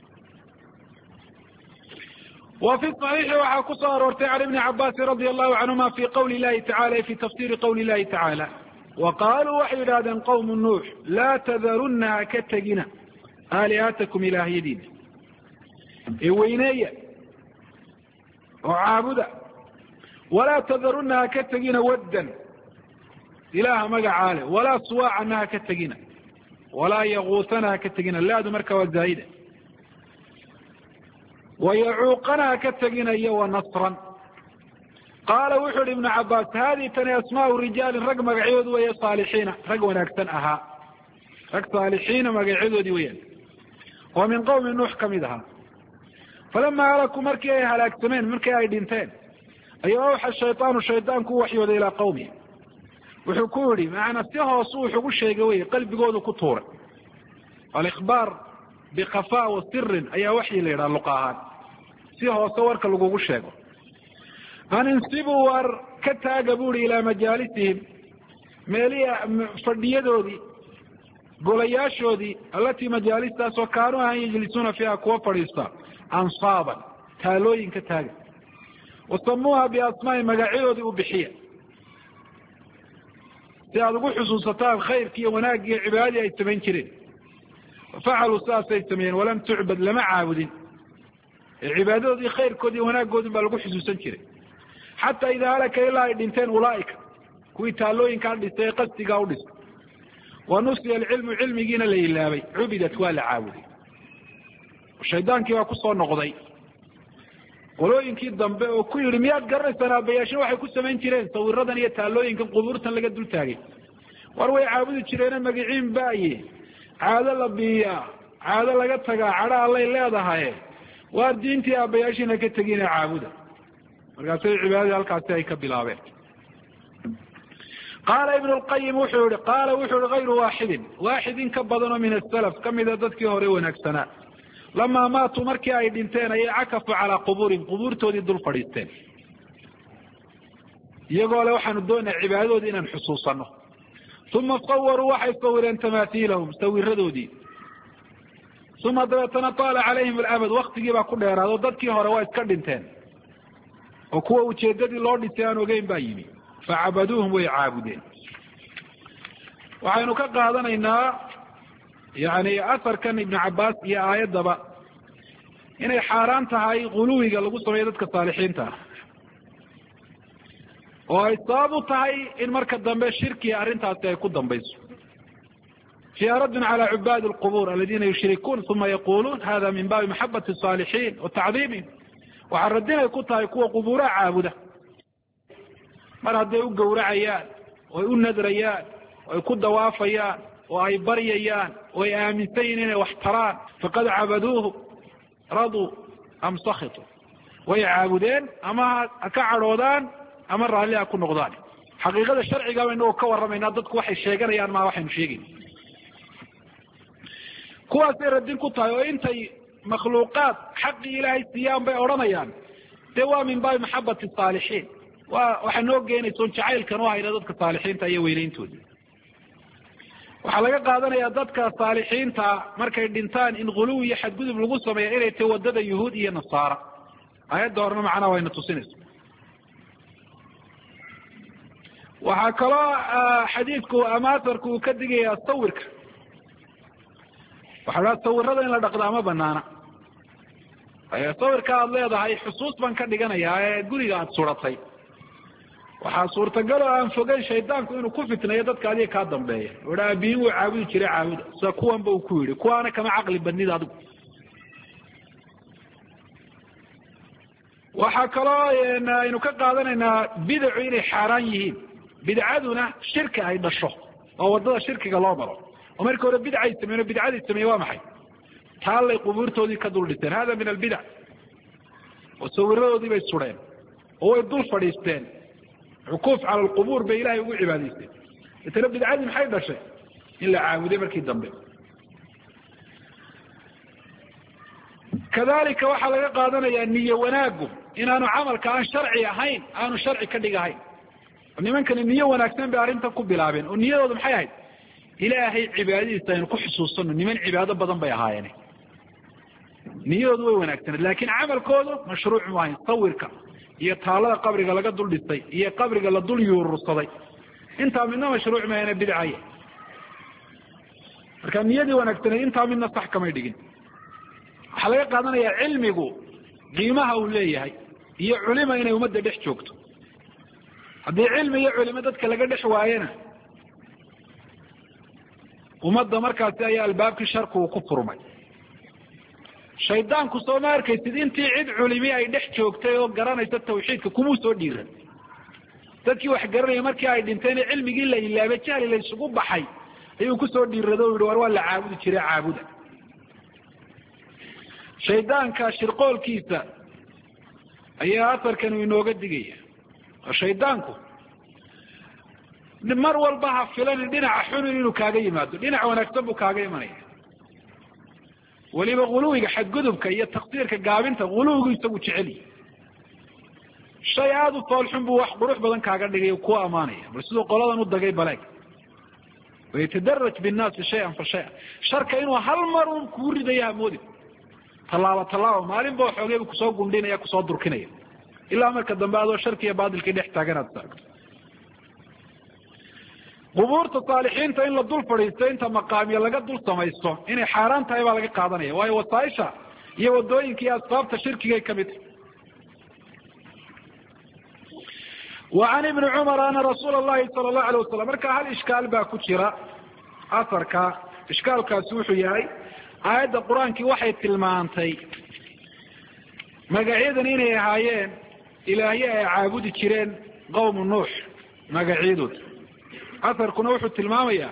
وفي الصحيح وحكسر وارتعر ابن عباس رضي الله عنهما في قول الله تعالى في تفسير قول الله تعالى وقالوا وحيدا قوم النوح لا تذرنها كتجنا آلهاتكم إلهي دين إوينية وعابدا ولا تذرنها كتجنا ودا إله مقعاله ولا صواعنها كتجنا ولا يغوثنها كتجنا لا دمرك والزايدة ويعوقنها كتجنا يو نصرا قال وحد ابن عباس هذه تني أسماء الرجال رقم مقعود ويا صالحين رقم نكتنها رقم صالحين مقعود ويا ومن قوم نوح كمدها فلما أراكم مركي هلاكتمين مركي دينتين أي أوحى الشيطان كو وحيود إلى قومه وحكوري مع نفسها صوح وشيء قوي قلب قوله كطور الإخبار بخفاء وسر أي وحي ليرى اللقاءات سيها صورك اللقوق الشيء أن انصبوا كتاقبوا إلى مجالسهم مالية فرديدو دي قولياشو دي التي مجالسها سوكانوا أن يجلسون فيها كوفريستا أنصابا تالوين كتاقب وسموها بأسماء مقاعدة وبحية سيادقوا حصوصتها الخير كي وناقي عبادي يتمين كرين وفعلوا ساسا يتمين ولم تعبد لما عابدين العبادة دي خير كودي وناقي قودين بلقوا حصوصا كرين حتى إذا هلك إلا الانتين أولئك كوي تالوين كان لستيقظتي قاودس ونسي العلم علمي جينا ليلابي عبدت ولا عابدين والشيطان كي وكسوا النقضي qolooyinkii dambe oo ku yiri miyaad garanaysaa bayaashin waxay ku sameyn jireen sawiradan iyo taalooyinka qubuurtan laga dul taagay war way caabudi jireen magaciin baaye caado la biya caado laga tagaa cara Allah leedahay war diintii abayaashina ka tagina caabuda markaas ay cibaadada halkaas ay ka bilaabeen قال ابن القيم وحور قال وحور غير واحد كبدن من السلف كم إذا ذاتك هوري ونكسنا لما ماتوا مركي أي دينتين أي عكفوا على قبور تودي دول فريستين iyagoo le waxaanu doonaa cibaadadoodii inaan xusuusanno uma sawaruu waxay sawireen tamaathiilahum sawiradoodii uma dabeetana taala calayhim alamad waktigii baa ku dheeraado dadkii hore waa iska dhinteen oo kuwa ujeedadii loo dhisay aan ogeyn baa yimi facabaduuhum way caabudeen. waxaynu ka qaadanaynaa yani asarkan ibnu cabbaas iyo aayaddaba inay xaaraan tahay guluwiga lagu sameeyo dadka saalixiinta ah oo ay sabab u tahay in marka dambe shirkiga arrintaasi ay ku dambayso. fiiha raddun calaa cubaadi alqubuur aladiina yushrikuun uma yaquluun hada min baabi maxabati asaalixiin wa tacdiimihim. waxaa radinay ku tahay kuwa qubuuraha caabuda mar hadday u gowracayaan oo ay u nadrayaan oo ay ku dawaafayaan oo ay baryayaan oo ay aaminsan yihin inay wax taraan faqad cabaduuhu raduu am sakituu way caabudeen ama ha ka cadhoodaan ama raalli ha ku noqdaan. xaqiiqada sharciga ba inagoo ka warramaynaa dadku waxay sheeganayaan maa waxaynu sheegayna. kuwaasay radin ku tahay oo intay makhluuqaad xaqii ilaahay siiyaan bay odhanayaan dee waa min baabi maxabati saalixiin waxaa noo geenaysoon jacaylkan u hayna dadka saalixiinta iyo weynayntoodii. waxaa laga qaadanayaa dadka saalixiinta markay dhintaan in guluw iyo xadgudub lagu sameeya inay tahay wadada yuhuud iyo nasaara. aayadda horena macnaha wayna tusinaysa. waxaa kaloo xadiidku ama asarku uu ka digayaa sawirka. waxa dhaha sawirada in la dhaqdaa ma banaana. sawirka aada leedahay xusuus baan ka dhiganayaa ee guriga aada suratay waxaa suurtagal oo aan fogeyn shaydaanku inuu ku fitnayo dadka adiga kaa dambeeya oha abiyin wuu caabudi jiray caabuda sida kuwanba uu ku yidhi kuwaana kama caqli badnida adigu. waxaa kaloo aynu ka qaadanaynaa bidacu inay xaaraan yihiin. bidcaduna shirki ay dhasho oo wadada shirkiga loo maro oo markii hore bidcay sameeyen o bidcadii sameeye waa maxay taallay qubuurtoodii ka dul dhisteen hada min albidac oo sawiradoodii bay sureen oo way dul fadhiisteen cukuuf cala alqubuur bay ilahay ugu cibaadaysteen. itana bidcadii maxay dhashay in la caabuday markii dambe. kadalika waxaa laga qaadanayaa niye wanaagu inaanu camalka aan sharci ahayn aanu sharci ka dhigahayn. nimankani niyo wanaagsan bay arrintan ku bilaabeen oo niyadooda maxay ahayd ilaahay cibaadadiisa aynu ku xusuusano. niman cibaado badan bay ahaayeen niyadoodu way wanaagsaneed laakiin camalkoodu mashruuc mu ahayn. sawirka iyo taalada qabriga laga dul dhistay iyo qabriga la dul yuurursaday intaa midna mashruuc maahana bidcaya. marka niyadii wanaagsaneed intaa midna sax kamay dhigin. waxaa laga qaadanayaa cilmigu qiimaha uu leeyahay iyo culima inay ummadda dhex joogto. haddii cilmi iyo culimo dadka laga dhex waayena ummadda markaasi ayaa albaabkii sharku uu ku furmay. shaydaanku soo ma arkaysid intii cid culimi ay dhex joogtay oo garanaysa tawxiidka kumuu soo dhiiran. dadkii wax garanaya markii ay dhinteen cilmigii la ilaabay jahli la isugu baxay ayuu kusoo dhiirado o yihi war waa la caabudi jiray caabuda. shaydaanka shirqoolkiisa ayaa asarkan uu inooga digaya. shaydaanku mar walba ha filan dhinaca xunin inuu kaaga yimaado dhinac wanaagsan buu kaaga imanaya. weliba guluwiga xadgudubka iyo taqsiirka gaabinta guluwigu isagu jeceli shay aada u foolxun buu wax qurux badan kaaga dhigay ku amaanaya bal siduu qoladan u dagay baleeg wayatadaraj binnaasi shay-an fa shay-an. sharka inuu hal mar un kuu ridaya hamoodin tallaabo tallaabo maalinba waxoogay buu kusoo gundhinaya kusoo durkinaya ilaa marka dambe adoo sharki iyo baadilkii dhex taagan aad saagto. qubuurta saalixiinta in la dul fadhiisto inta maqaamiya laga dul samaysto inay xaaraan tahay baa laga qaadanaya waayo wasaaisha iyo wadooyinka iyo asbaabta shirkigay kamid tahay. wa can ibni cumar ana rasuula allahi sala allahu alayh wasalam marka hal ishkaal baa ku jira asarka. ishkaalkaasi wuxuu yahay aayadda qur-aankii waxay tilmaantay magacyadan inay ahaayeen ilaahye ay caabudi jireen qowmu nuux magacyadooda. asarkuna wuxuu tilmaamayaa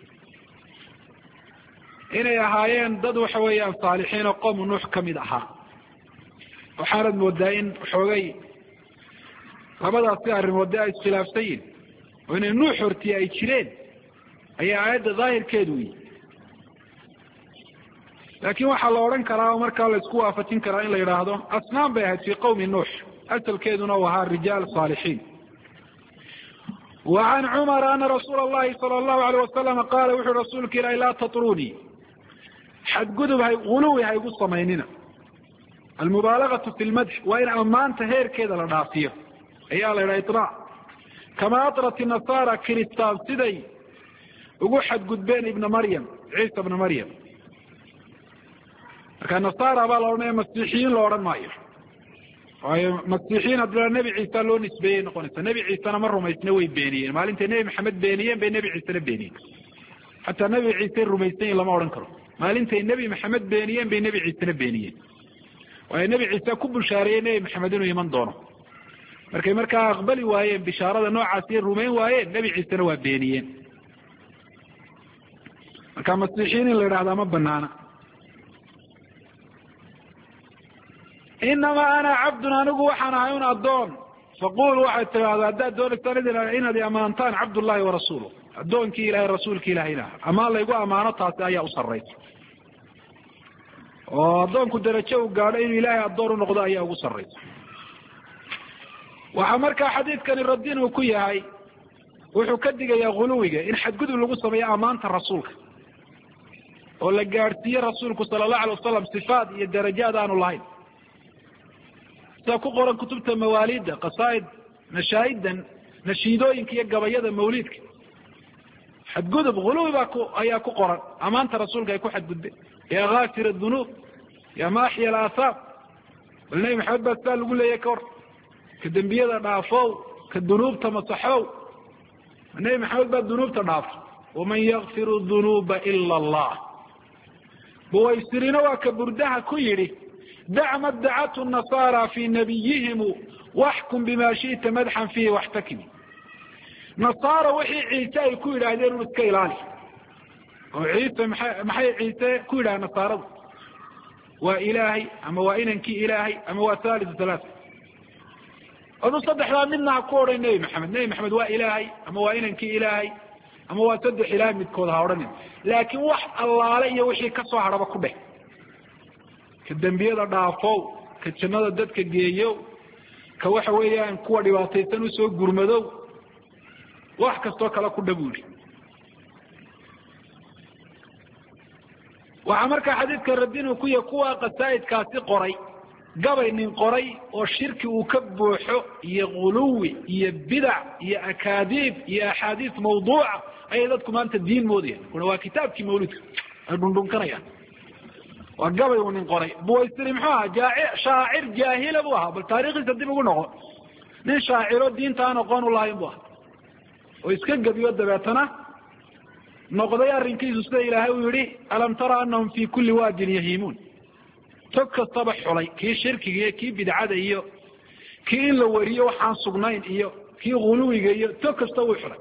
inay ahaayeen dad waxa weeyaan saalixiin oo qowmu nuux kamid ahaa. waxaanad moodaa in xoogay labadaasi arrimood dee ay iskhilaafsan yihin oo inay nuux hortii ay jireen ayaa aayadda daahirkeedu yihi. laakiin waxaa la odhan karaa oo markaa la isku waafajin karaa in la yidhaahdo asnaam bay ahayd fii qowmi nuux asalkeeduna u ahaa rijaal saalixiin وعن عمر أن رسول الله صلى الله عليه وسلم قال وحو رسولك إلهي لا تطروني حد قدب غلوي هاي قصة ميننا المبالغة في المدح وإن أمانت هير كذا لنعطيه أيها الإطراء كما أطرت النصارى كريستان سيدي وحد قدبين ابن مريم عيسى ابن مريم كان النصارى بالأرنية مسيحيين لوران ماير مسيحيين أدلوا النبي عيسى لو نسبيين نقول النبي عيسى مرة ما يتنوي بينيين ما أنت نبي محمد بينيين بين نبي عيسى بينيين حتى النبي عيسى الرميسين لما أورنكروا ما أنت النبي محمد بينيين بين نبي عيسى بينيين والنبي عيسى كب شارين محمد يمن دونه marka aqbali waayeen bishaarada noocaas ee rumeyn waayeen nabi ciise waa beeniyeen marka masiixiin la yiraahdo ma banaana inma ana abdun anigu waxaan ahay un adoon faqul waxa tiraahdo hadda doonaysan inaad amaantaan abdullahi wa rasuuluhu adoonkii ilaahay rasuulkii ilaahayna ama la igu amaano taas ayaa u sarreeyay oo adoonku darajo u gaadho in ilaahay adoon u noqdo ayaa ugu sarreeyay waxa marka xadiidkan radin uu ku yahay wuxuu ka digayaa guluwiga in xadgudub lagu sameeyo amaanta rasuulka oo la gaarsiiyo rasuulku sallallahu alayhi wasallam sifaad iyo darajaad aanu lahayn sida ku qoran kutubta mawaalida qasaid nashaidan nashiidooyinka iyo gabayada mawlidka xadgudub guluwiga ayaa ku qoran amaanta rasuulka ay ku xadgudbeen ya ghaafir adunub ya maahiya al-athab walay maxamed baa saa lagu leeyahay kor كدنبيada dhaafo ka dunuubta masaxow nabi maxamed baa dunuubta dhaafo waman yaghfiru dhunuba illa allah buwaysirina waa ka burdaha ku yiri da'ma da'atu an-nasara fi nabiyihim wahkum bima shi'ta madhan fihi wahtakim nasara wixii ciise ay ku yiraahdeen uu iska ilaali oo ciise maxay ciise ku yiraahdeen nasaradu waa ilaahay ama waa inankii ilaahay ama waa thalith thalath أنا صدق لا منا كوري نبي محمد وإلهي أما وإنك إلهي أما وصدق إلهي متكون هورني لكن واحد الله عليه وحي كسر عربة كله كالدنبية ضعفوا كالشمال الدد كجيو كواحد ويان كوري واتيتنو سو جرمدو واحد كسر كلا كله بوري وعمرك حديث كردين وكويا كوا قصائد كاسي قري قبل من قري والشرك وكبوحه يغلوي يبدع يأكاذيب يأحاديث موضوعة أي ذاتكم أنت الدين موديا هو كتابك مولد البندون كريا وقبل من قري بو يستلمحوها شاعر جاهل أبوها بالتاريخ يستدي بقولنا ليه شاعر الدين تانا قانوا الله يبوها ويسكق بيود بيتنا نقضي الرنكيز استدى إلهي ويري ألم ترى أنهم في كل واد يهيمون تك الصبح علي كي شركي كي بدعة إياه كي لوريه وحان صغنين إياه كي غلوي إياه تك الصبح علي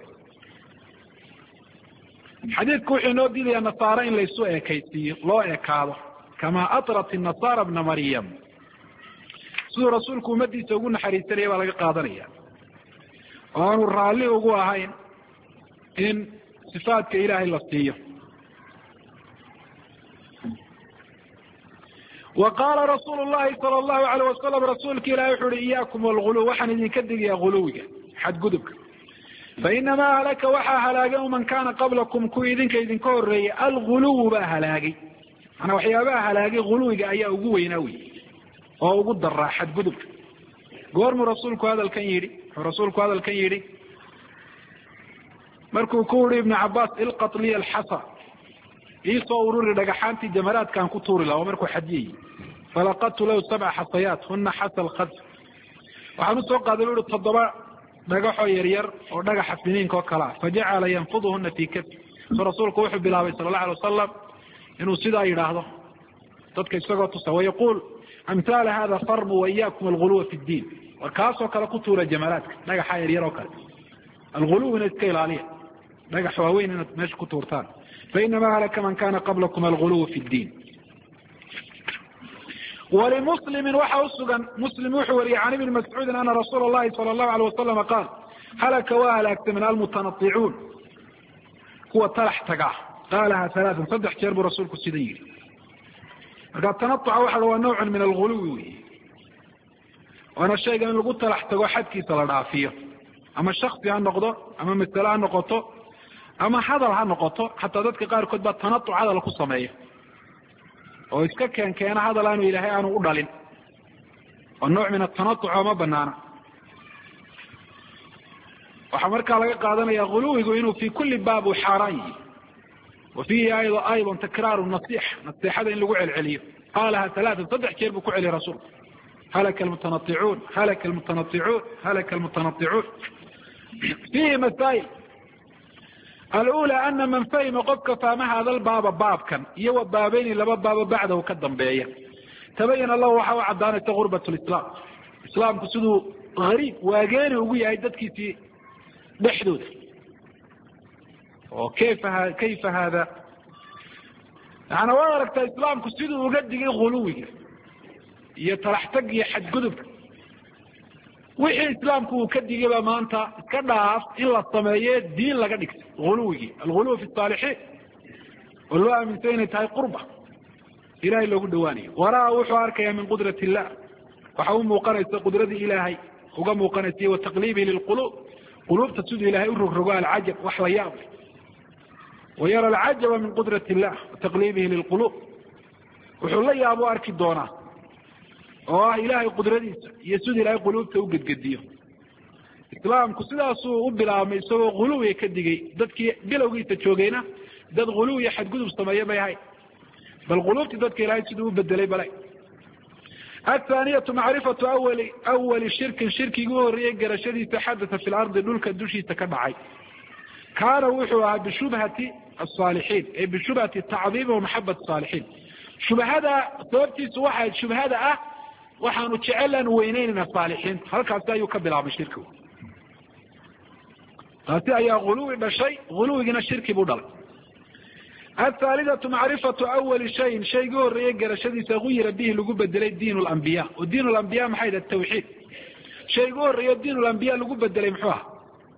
حديث كوحي نودي لي النصارين ليسوا كيسي لا يكاده كما أطرت النصارى ابن مريم سو رسولكم مدي سوقون حريص لي ولا قادرية وأنا الرالي وقوها هين إن صفات كإله اللصية وقال رسول الله صلى الله عليه وسلم رسولك لا يحر إياكم والغلو وحن إذن كدق يا غلوك حد قدك فإنما هلك وحا هلاقه من كان قبلكم كو إذن كوري الغلو با هلاقي أنا وحيا با هلاقي غلوك أي أقوي نوي وأقود الراح حد قدك قورم رسولك هذا الكنيري رسولك هذا الكنيري مركو كوري ابن عباس القط لي الحصى يصوروا لي دغحانتي جمرات كان كتوري لا مركو حديي فلقدت له 7 حصيات هن حصى الخز وحنو سو قادلو تضبا دغخو يرير او دغخ حفينين كو كلا فجعل ينفضهن في كف رسولك وحي بلاوي صلى الله عليه وسلم انه سدا يراهدو dadka isagoo tusaway yaqul amthal hada farm wa iyyakum alghulu fi ad-din warkaaso kala ku tuura jamaraadka dagaxa yaryar oo kale alghulu in iska ilaaliya dagax waaweyn inaad meesha ku tuurtaan فإنما هلك من كان قبلكم الغلو في الدين ولمسلم وحوسقا مسلم وحوري عن ابن مسعود أن رسول الله صلى الله عليه وسلم قال هلك وهلكت من المتنطعون هو طلح تقع قالها 3 صدح جرب رسولك السدير قال تنطع واحد هو نوع من الغلو وأنا الشيء قال لقلت طلح تقع حدكي صلى العافية ama shaksi ha noqdo ama masale ha noqoto ama hadal ha noqoto xataa dadka qaarkood baa tanatuc hadal ku sameeya oo iska keena hadal aanu ilaahay aanu u dhalin oo nooc min atanatuc oo ma banaana waxaa markaa laga qaadanaya guluwigu inuu fi kuli baab uu xaaraan yihi wa fiihi ayضa takraaru nasiixada in lagu celceliyo qaalaha ثaلaثa 3 jeer buu ku celiyay rasuulku halaka almutanaicuun halaka almutanaicuun halaka almutanaicuun fiihi masaa'il alأulى ana man fahima qofka fahma hada lbaaba baabkan iyo wa baabayni laba baabo bacdahu ka dambeeya tabayana lahu waxa u cadaanaysa gurbat lislaam islaamku siduu gariib waageeni ugu yahay dadkiisii dhexdooda oo kayfa hada yani waad aragtaa islaamku siduu uga digay guluwiga iyo talaxtag iyo xadgudubka wixii islaamku uu ka digay ba maanta iska dhaaf in la sameeye diin laga dhigtay guluwigii alguluw fi saalixiin oo loo aaminsan inay tahay qurba ilahay loogu dhawaanayo waraa wuxuu arkaya min qudrat illah waxa u muuqanaysa qudradii ilaahay uga muuqanaysa wa taqliibihi lilquluub quluubta siduu ilaahay u rogrogo alcajab wax la yaab leh wayara alcajaba min qudrat illah wataqliibihi lilquluub wuxuu la yaabo arki doonaa oo ah ilaahay qudradiisa iyo siduu ilaahay quluubta u gedgediyo islaamku sidaasuu u bilaabmay isagoo guluwiga ka digay dadkii bilowgiisa joogayna dad guluw iyo xadgudub sameeye bay ahayd bal quluubtii dadka ilaahay siduu u bedelay bale athaaniyatu macrifatu awali shirkin shirkigii u horreeyey garashadiisa xadatha fi lardi dhulka dushiisa ka dhacay kaana wuxuu ahaa bishubhati asaalixiin ee bishubhati tacdiimi wa maxabat saalixiin shubhada sababtiisu waxayd shubhada ah waxaanu jecelaan weyneynayna saalixiinta halkaasi ayuu ka bilaabmay shirkigu taasi ayaa guluwi dhashay guluwigina shirki buu dhalay athaalidatu macrifatu awali shayin shaygii horreeyey garashadiisa guyira bihi lagu bedelay diin lambiya oo diin lambiya maxay dhaha tawxiid shaygii horreeyo diin lambiya lagu bedelay muxuu aha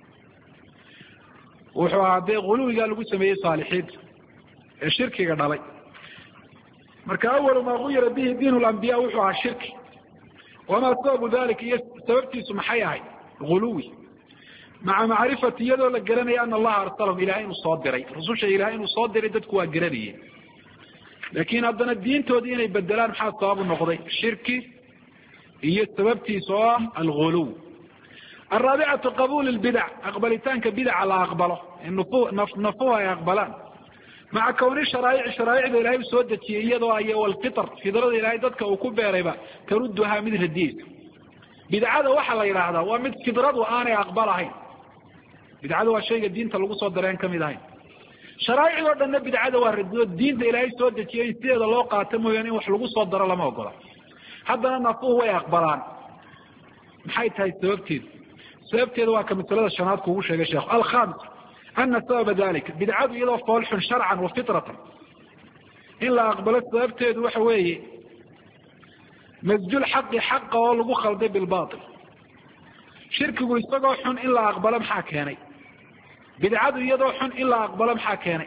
wuxuu ahaa dee guluwigaa lagu sameeyey saalixiinta ee shirkiga dhalay marka awalu maa guyira bihi diin lambiya wuxuu ahaa shirki wamaa sababu dalika iyo sababtiisu maxay ahayd guluwi maca macrifati iyadoo la garanaya ana allaha arsalahum ilahay inuu soo diray rususha ilahay inuu soo diray dadku waa garanayeen laakin haddana diintoodii inay bedelaan maxaa sababu noqday shirki iyo sababtiisa oo ah alguluw araabicatu qabuul lbidac aqbalitaanka bidaca la aqbalo nafuhu ay aqbalaan maca kawni sharaa'ici sharaa'icda ilahay u soo dejiyey iyadoo ay walfitr fidrada ilahay dadka uu ku beerayba taruduhaa mid radiyeysa bidcada waxaa la yidhaahdaa waa mid fidradu aanay aqbalahayn bidcada waa shayga diinta lagu soo dareen kamid ahayn sharaa'icdoo dhanna bidcada waa radiyo diinta ilaahay soo dejiyey sideeda loo qaato mooyaane in wax lagu soo daro lama ogola haddana nafuhu way aqbalaan maxay tahay sababteeda waa ka masalada shanaad kuugu sheegay sheekh alkhamis ana sababa dalika bidcadu iyadoo foolxun sharcan wa fitratan in la aqbalo sababteedu waxa weeye masjul xaqi xaqa oo lagu khalday bilbail shirkigu isagoo xun in la aqbalo maxaa keenay bidcadu iyadoo xun in la aqbalo maxaa keenay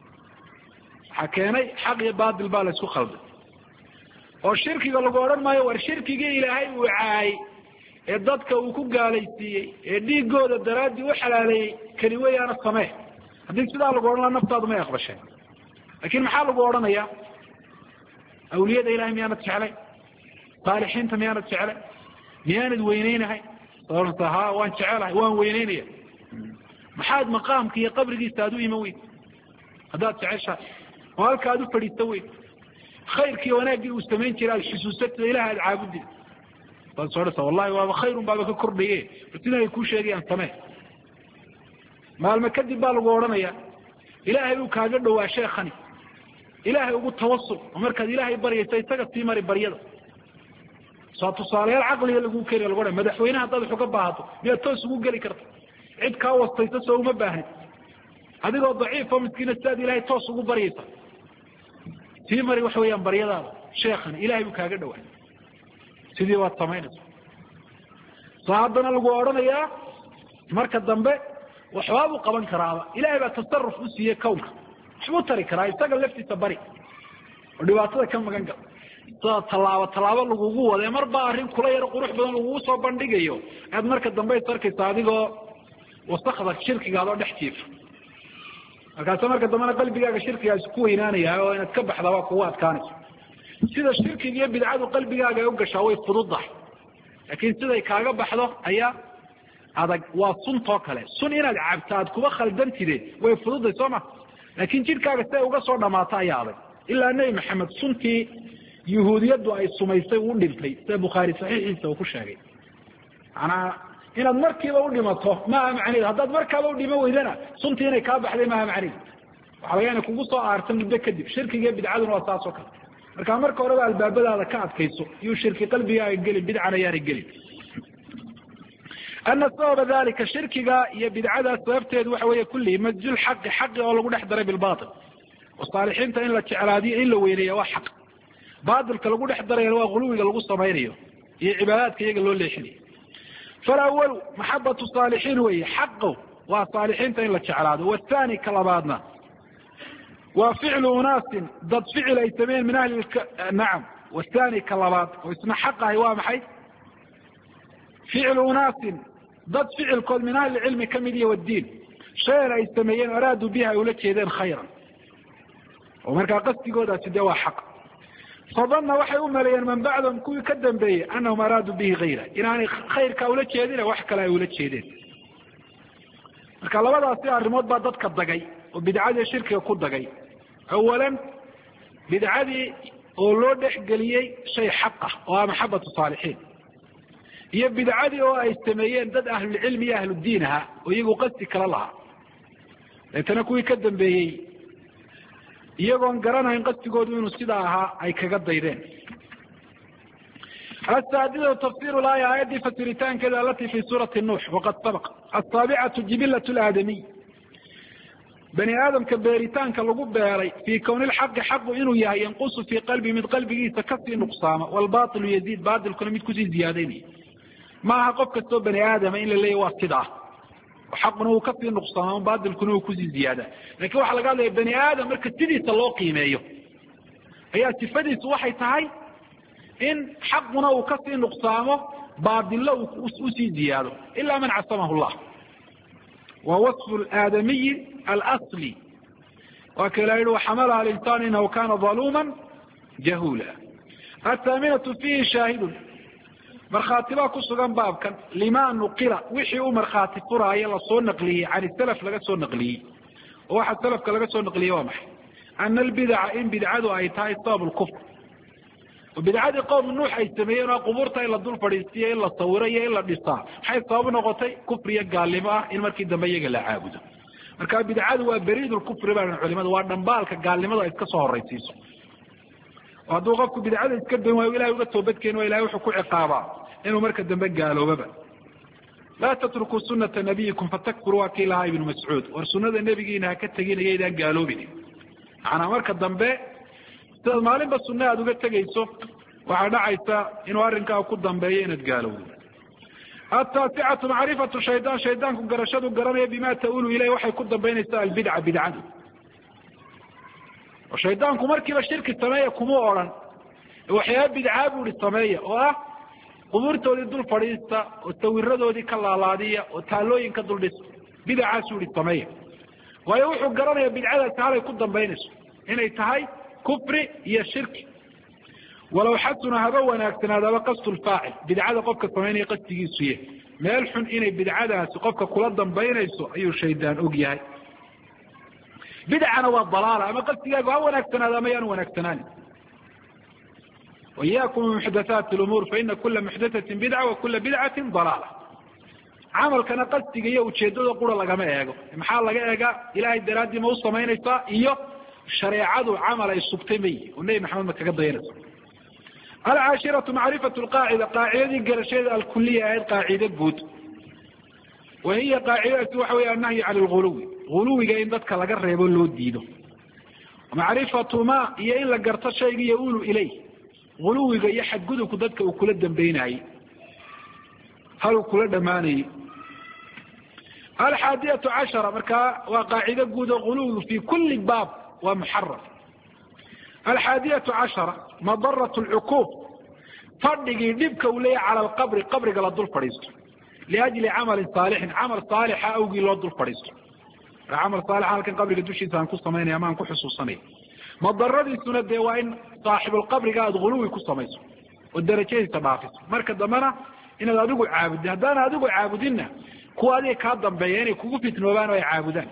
xaq iyo baatil baa la isku khalday oo shirkiga lagu odhan maayo war shirkigii ilaahay uu caayay ee dadka uu ku gaalaysiiyey ee dhiigooda daraaddii u xalaaleeyey kani weyaana samee haddii sidaa lagu odhan laha naftaadu may aqbasheen laakin maxaa lagu odhanaya awliyada ilahay miyaanad jeclay saalixiinta miyaanad jeclay miyaanad weyneynahay ha waan jecelahay waan weyneynaya maxaad maqaamka iyo qabrigiisa aad u iman weyd haddaad jeceshahay oo halka aad u fadhiista weyd khayrkii wanaaggii uu samayn jiray aad xusuusatida ilaah aad caabudid baad soo dhasa wallahi waaba khayrun baaba ka kordhaye sida ay kuu sheegayaan samee maalme kadib baa lagu odhanaya ilaahay uu kaaga dhowaa sheekhani ilaahay ugu tawasul oo markaad ilaahay baryaysa isaga sii mari baryada saa tusaalayaal caqliga lagu keenaya lagu odhan madaxweynaha haddaad wax uga baahato miyaad toos ugu geli karta cid kaa wastaysa soo uma baahnid adigoo daciif oo miskiina sidaad ilaahay toos ugu baryaysa sii mari waxa weeyaan baryadaada sheekhani ilaahay buu kaaga dhowaa sidii waad samaynaysa saa haddana lagu odhanayaa marka dambe waxbaabuu qaban karaaba ilahay baa tasaruf u siiyey kownka waxbuu tari karaa isaga laftiisa bari oo dhibaatada ka magan gal tallaabo lagugu wade mar baa arrin kula yaro qurux badan lagugu soo bandhigayo aad marka dambe is arkaysa adigoo wasakda shirkigaada oo dhex jiifo markaas marka damana qalbigaaga shirkigaas ku weynaanaya oo inaad ka baxda waa kuwa adkaanayso sida shirkiga iyo bidcadu qalbigaaga ay u gashaa way fududahay laakiin siday kaaga baxdo ayaa adag waa suntoo kale sun inaad cabto aad kuba khaldantide way fududay sooma laakiin jidhkaaga siday uga soo dhamaato ayaa adag ilaa nebi maxamed suntii yuhuudiyadu ay sumaysay uu dhintay sida bukhaari saxiixiisa uu ku sheegay macnaa inaad markiiba u dhimato maaha macnaheed haddaad markaaba u dhimo weydana suntii inay kaa baxday maaha macnaheed waxaa laga inay kugu soo aarto muddo kadib shirkiga bidcaduna waa saas oo kale markaa marka horeba albaabadaada ka adkayso iyo shirki qalbigaaga gelin bidcana yaanay gelin ana sababa dalika shirkiga iyo bidcadaas sababteedu waxa weeye kullihi masjul xaqi xaqi oo lagu dhex daray bilbatil wasaalixiinta in la jeclaadiyo in la weyneeya waa xaq baatilka lagu dhex darayana waa guluwiga lagu samaynayo iyo cibaadaadka iyaga loo leexinayo falawalu maxabatu saalixiin weeye xaqo waa saalixiinta in la jeclaado wathani ka labaadna waa ficlu unaasin dad ficil ay sameeyeen min ahli nacam wathani ka labaad oo isna xaq ahay waa maxay ficlu unaasin dad ficilkood min ahli cilmi kamid iyo wadiin shayan ay sameeyeen araaduu biha ay ula jeedeen khayran oo markaa qasdigoodaasi dee waa xaq fadana waxay u maleeyeen man bacdahum kuwii ka dambeeyey anahum araaduu bihi hayra inaanay khayrkaa ula jeedin wax kale ay ula jeedeen marka labadaasi arrimood baa dadka dagay oo bidcadii shirkiga ku dagay awalan bidcadii oo loo dhexgeliyey shay xaq ah oo ah maxabatu saalixiin iyo bidcadii oo ay sameeyeen dad ahlulcilmi iyo ahludiin ahaa oo iyagu qasdi kala lahaa deetana kuwii ka dambeeyey iyagoon garanayn qasdigoodu inuu sidaa ahaa ay kaga daydeen asaadidatu tafsiru laaya aayadii fasiritaankeeda alatii fi suurati nuux waqad sabaq asaabicatu jibilat laadamiy bani aadamka beeritaanka lagu beeray fii kowni lxaqi xaqu inuu yahay yanqusu fii qalbi mid qalbigiisa kasii nuqsaama waalbatilu yaziid baatilkuna mid kusii ziyaadaynaya maaha qof kastoo bani aadama in la leeyahy waa sidaa xaquna uu kasii nuqsaamo baatilkuna uu kusii ziyaada lakin waxaa laga hadlaya bani aadam marka sidiisa loo qiimeeyo ayaa sifadiisu waxay tahay in xaquna uu kasii nuqsaamo baadilla usii ziyaado ila man casamahu llah wa wasfu aadamiyi alasli waa ka ilaha yihi waxamalaha alinsaan inahu kana daluuma jahula athaaminatu fiihi shaahidun markhaati baa ku sugan baabkan lima nuqila wixii u markhaati furaayo lasoo naqliyey can salaf laga soo naqliyey oo waxa salafka laga soo naqliyey waa maxay ana albidaca in bidcadu ay tahay sabab lkufr oo bidcadii qowm nuux ay sameeyeen oo qubuurta in la dul fadhiistiyo in la sawiro iyo in la dhisaa maxay sabab noqotay kufriyo gaalnimo ah in markii dambe iyaga la caabudo marka bidcadu waa bariid lkufri baa culimadu waa dhambaalka gaalnimada ay iska soo horaysiiso oo hadduu qofku bidcada iska dayn waayo ilahay uga toobadkeeni waa ilahay wuxuu ku ciqaabaa inuu marka dambe gaaloobaba laa tatrukuu sunata nabiyikum fatakfuruu waa kii lahaa ibnu mascuud war sunada nebigiina ha ka tegin iyaydaan gaaloobin macnaa marka dambe sidaad maalinba sunna aada uga tegayso waxaa dhacaysa inuu arrinkaa ku dambeeyo inaad gaalowdo ataasicatu macrifatu shaydaan shaydaanku garashadu garanaya bima taulu ilayh waxay ku dambaynaysaa albidca bidcadu oo shaydaanku markiiba shirki sameeya kuma odhan waxyaaba bidcaa bu ihi sameeya oo ah qubuurtoodii dul fadhiista oo sawiradoodii ka laalaadiya oo taalooyinka dul dhisa bidacaasuu ihi sameeya waayo wuxuu garanaya bidcadaasi halay ku dambaynayso inay tahay kufri iyo shirki walow xasuna haba wanaagsanaadaba qasdu lfaacil bidcada qofka samaynaya qasdigiisu yahy meel xun inay bidcadaasi qofka kula dambaynayso ayuu shaydaan og yahay bidcana waa dalaala ama qasdigaagu ha wanaagsanaado ama yaanu wanaagsanaanin وإyاكم بمحdثاaت الأمور فإنa kula محdثة بdعة وkula بdعة ضلالة camalkana qasdiga iyo ujeedada qura lagama eego maxaa laga eega ilahay daraadii ma u samaynaysaa iyo shareecadu camal ay sugtay may oo nebi maxamed ma kaga dayanaysa alcaashiraةu macrifaة الqاacida qaacidadii garasheeda alkuliya ahayd qaacide guud wahiya qaacidadaasi waxa wey annahyi can اlguluwi guluwiga in dadka laga reebo loo diido macrifatu ma iyo in la garto shayga yaulu ilayh guluwiga iyo xadgudubku dadka uu kula dambaynayey hal uu kula dhamaanayey alxaadiyatu cashara markaa waa qaacide guud oo guluwigu fi kuli baab waa muxaram alxaadiyatu cashara madarat lcuquub fadhigii dhibka uu leeyahy cala alqabri qabriga la dul fadhiisto liajli camalin saalixin camal saalixa awgii loo dul fadhiisto camal saalixa halkan qabriga dushiisa aan ku samaynaya ama aan ku xusuusanaya madaradiisuna dee waa in saaxibulqabriga aada guluwi ku samayso oo darajadiisa dhaafiso marka dambena inaad adigu caabudin haddaana adigu caabudinna kuwa adiga kaa dambeeya inay kugu fitnoobaan oo ay caabudaan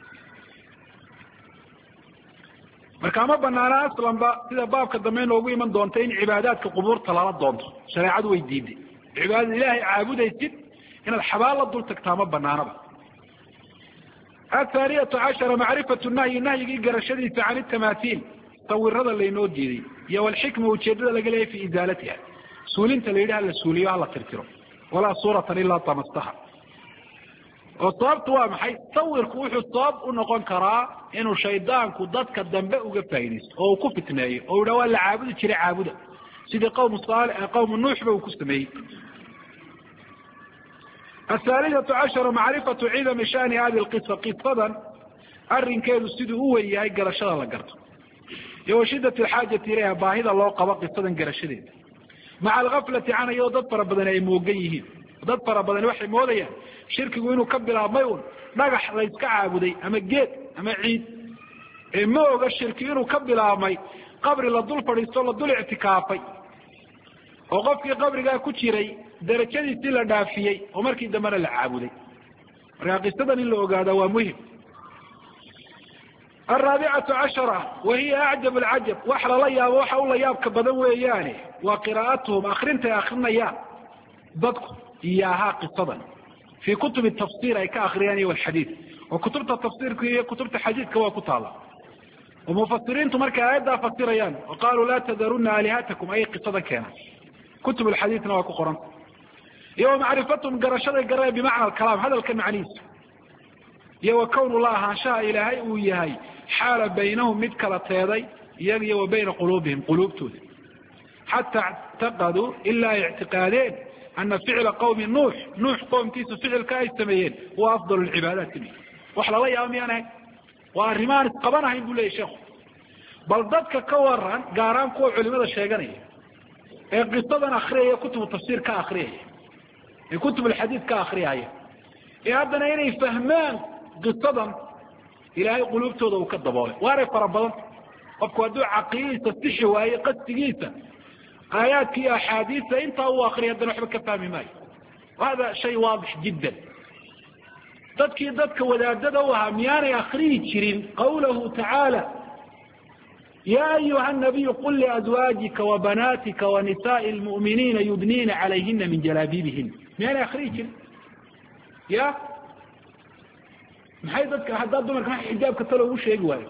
marka ma banaana aslanba sida baabka dambe inoogu iman doonta in cibaadaadka qubuurta lala doonto shareecadu way diiday cibaadada ilaahay caabudaysid inaad xabaal la dul tagtaa ma banaanaba athaaniyatu cashara macrifatu nahyi nahyigii garashadiisa can itamaahiil sawirada laynoo diiday iyo walxikma ujeedada laga leeyahy fi isaalatiha suulinta la yidhi hala suuliyo hala tirtiro walaa suuratan ilaa tamastaha oo sababtu waa maxay sawirku wuxuu sabab u noqon karaa inuu shaydaanku dadka dambe uga faaidaysto oo uu ku fitneeyo oo idha waa la caabudi jiray caabuda sidii qawmu nuuxba uu ku sameeyey athaalithatu cashara macrifatu cidami shani hadi lqisa qisadan arrinkeedu siduu u wen yahay garashada la garto iyo wa shidat alxaajati ilayha baahida loo qabo qisadan garashadeeda maca algaflati canha iyadoo dad fara badan ay moogan yihiin dad fara badan waxay moodayaan shirkigu inuu ka bilaabmay un dhagax la iska caabuday ama geed ama ciid ee ma oga shirki inuu ka bilaabmay qabri la dul fadhiisto la dul ictikaafay oo qofkii qabrigaa ku jiray darajadiisii la dhaafiyey oo markii dambena la caabuday markaa qisadan in la ogaada waa muhim alraabicatu cashara wahiya acjab alcajab wax lala yaabo waxa u la yaabka badan weeyaane waa qiraa'atuhum akrintay akrinayaan dadku iyahaa qisadan fii kutubi tafsir ay ka akriyaan iyo alxadiid oo kutubta tafsiirka iyo kutubta xadiidka waa ku taala oo mufasiriintu markay aayaddaa fasirayaan oo qaaluu laa tadarunna aalihatakum ayay qisadan keenaan kutub alxadiidna waa ku qoranta iyo wa macrifatuhum garashaday garaya bimacna alkalaam hadalka macnihiisa iyo wa kownu la ahaanshaha ilaahay uu yahay xaala baynahum mid kala teeday iyaga iyo wa bayna quluubihim quluubtooda xataa ictaqaduu ilaa ay ictiqaadeen ana ficla qawmi nuux qoomkiisa ficilka ay sameeyeen huwa afdal lcibaadaati wax lala yaabo miyaan ahayn waa arrimaan isqabanahayn bu leyahy sheekhu bal dadka ka waran gaaraan kuwa culimada sheeganaya ee qisadan akriyaya kutubu tafsiir ka akriyaya ee kutub alxadiid ka akriyaya ee haddana inay fahmaan qisadan ilaahay quluubtooda uu ka daboolay waaray fara badan qofku hadduu caqiidadiisa sixi waaye qasdigiisa aayaadka iyo axaadiista intaa uu akriya haddana waxba ka fahmi maayo hada shay waadix jiddan dadkii dadka wadaadada u ahaa miyaanay akriyi jirin qawlahu tacaala ya ayuha nabiyu qul liazwaajika wabanaatika wanisaai lmu'miniina yudniina calayhina min jalaabibihin miyaanay akriyi jirin ya maxay dadka haddaa dumarka ma xijaabka talo ugu sheegi waayo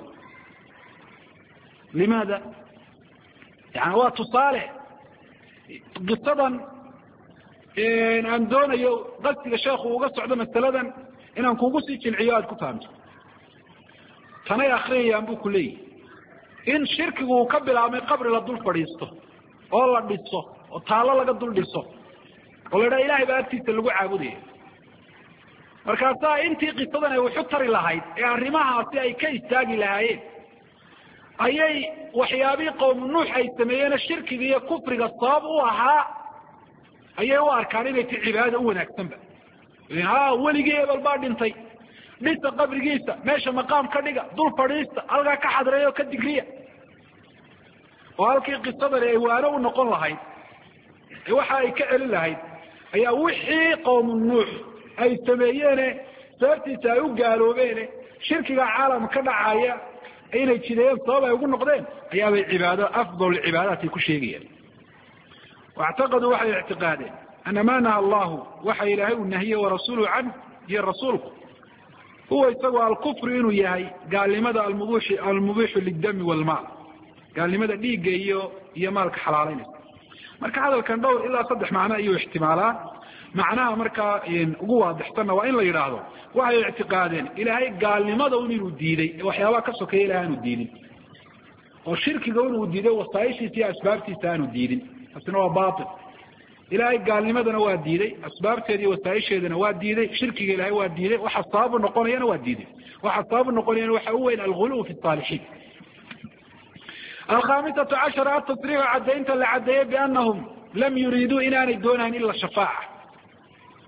limaada yani waa tusaale qisadan aan doonayo qasdiga sheekhu uga socdo masaladan inaan kugu sii jilciyo aada ku fahamto tanay akriyayaan buu ku leeyahy in shirkigu uu ka bilaabmay qabri la dul fadhiisto oo la dhiso oo taallo laga dul dhiso oo la idhaha ilahay baa agtiisa lagu caabudaya markaasaa intii qisadan ay waxu tari lahayd ee arrimahaasi ay ka istaagi lahaayeen ayay waxyaabihii qowmu nuux ay sameeyeena shirkiga iyo kufriga sabab u ahaa ayay u arkaan inay ti cibaadada u wanaagsanba ha weligii ebel baa dhintay dhisa qabrigiisa meesha maqaam ka dhiga dul fadhiista halkaa ka xadreeya oo ka digriya oo halkii qisadani ay waano u noqon lahayd ee waxa ay ka celin lahayd ayaa wixii qowmu nuux ay sameeyeene sababtiisa ay u gaaloobeene shirkiga caalam ka dhacaya inay jideeyeen sabab ay ugu noqdeen ayaabay cibaado afdal cibaadaat ay ku sheegayeen واعتقدوا waxay اعtiقاadeen أن ma نهى الlahu waxa ilaahay uu nahiye warasuulu can iyo rasuulku huwa isagoo alkfr inuu yahay gaalnimada almubixu lidami wاlmaal gaalnimada dhiigga iyo maalka xalaalaynaysa marka hadalkan dhowr ilaa 3 macno ayuu ixtimaalaa macnaha markaa ugu waadixsanna waa in la yidhaahdo waxay اعtiقaadeen ilaahay gaalnimada inuu diiday waxyaabaha ka sokeeya ilahay aanu diidin oo shirkiga inuu diiday wasaaishiisa iyo asbaabtiisa aanu diidin asna waa bail ilaahay gaalnimadana waa diiday asbaabteeda iyo wasaaisheedana waa diiday shirkiga ilahay waa diiday waxa sababu noqonayana waa diiday waxa sababu noqonayana waxa u weyn algulu fi الصاalixiin alkhamisatu cashara atasriixu cadaynta la cadeeyey bianahum lam yuriiduu inaanay doonayn ila shafaaca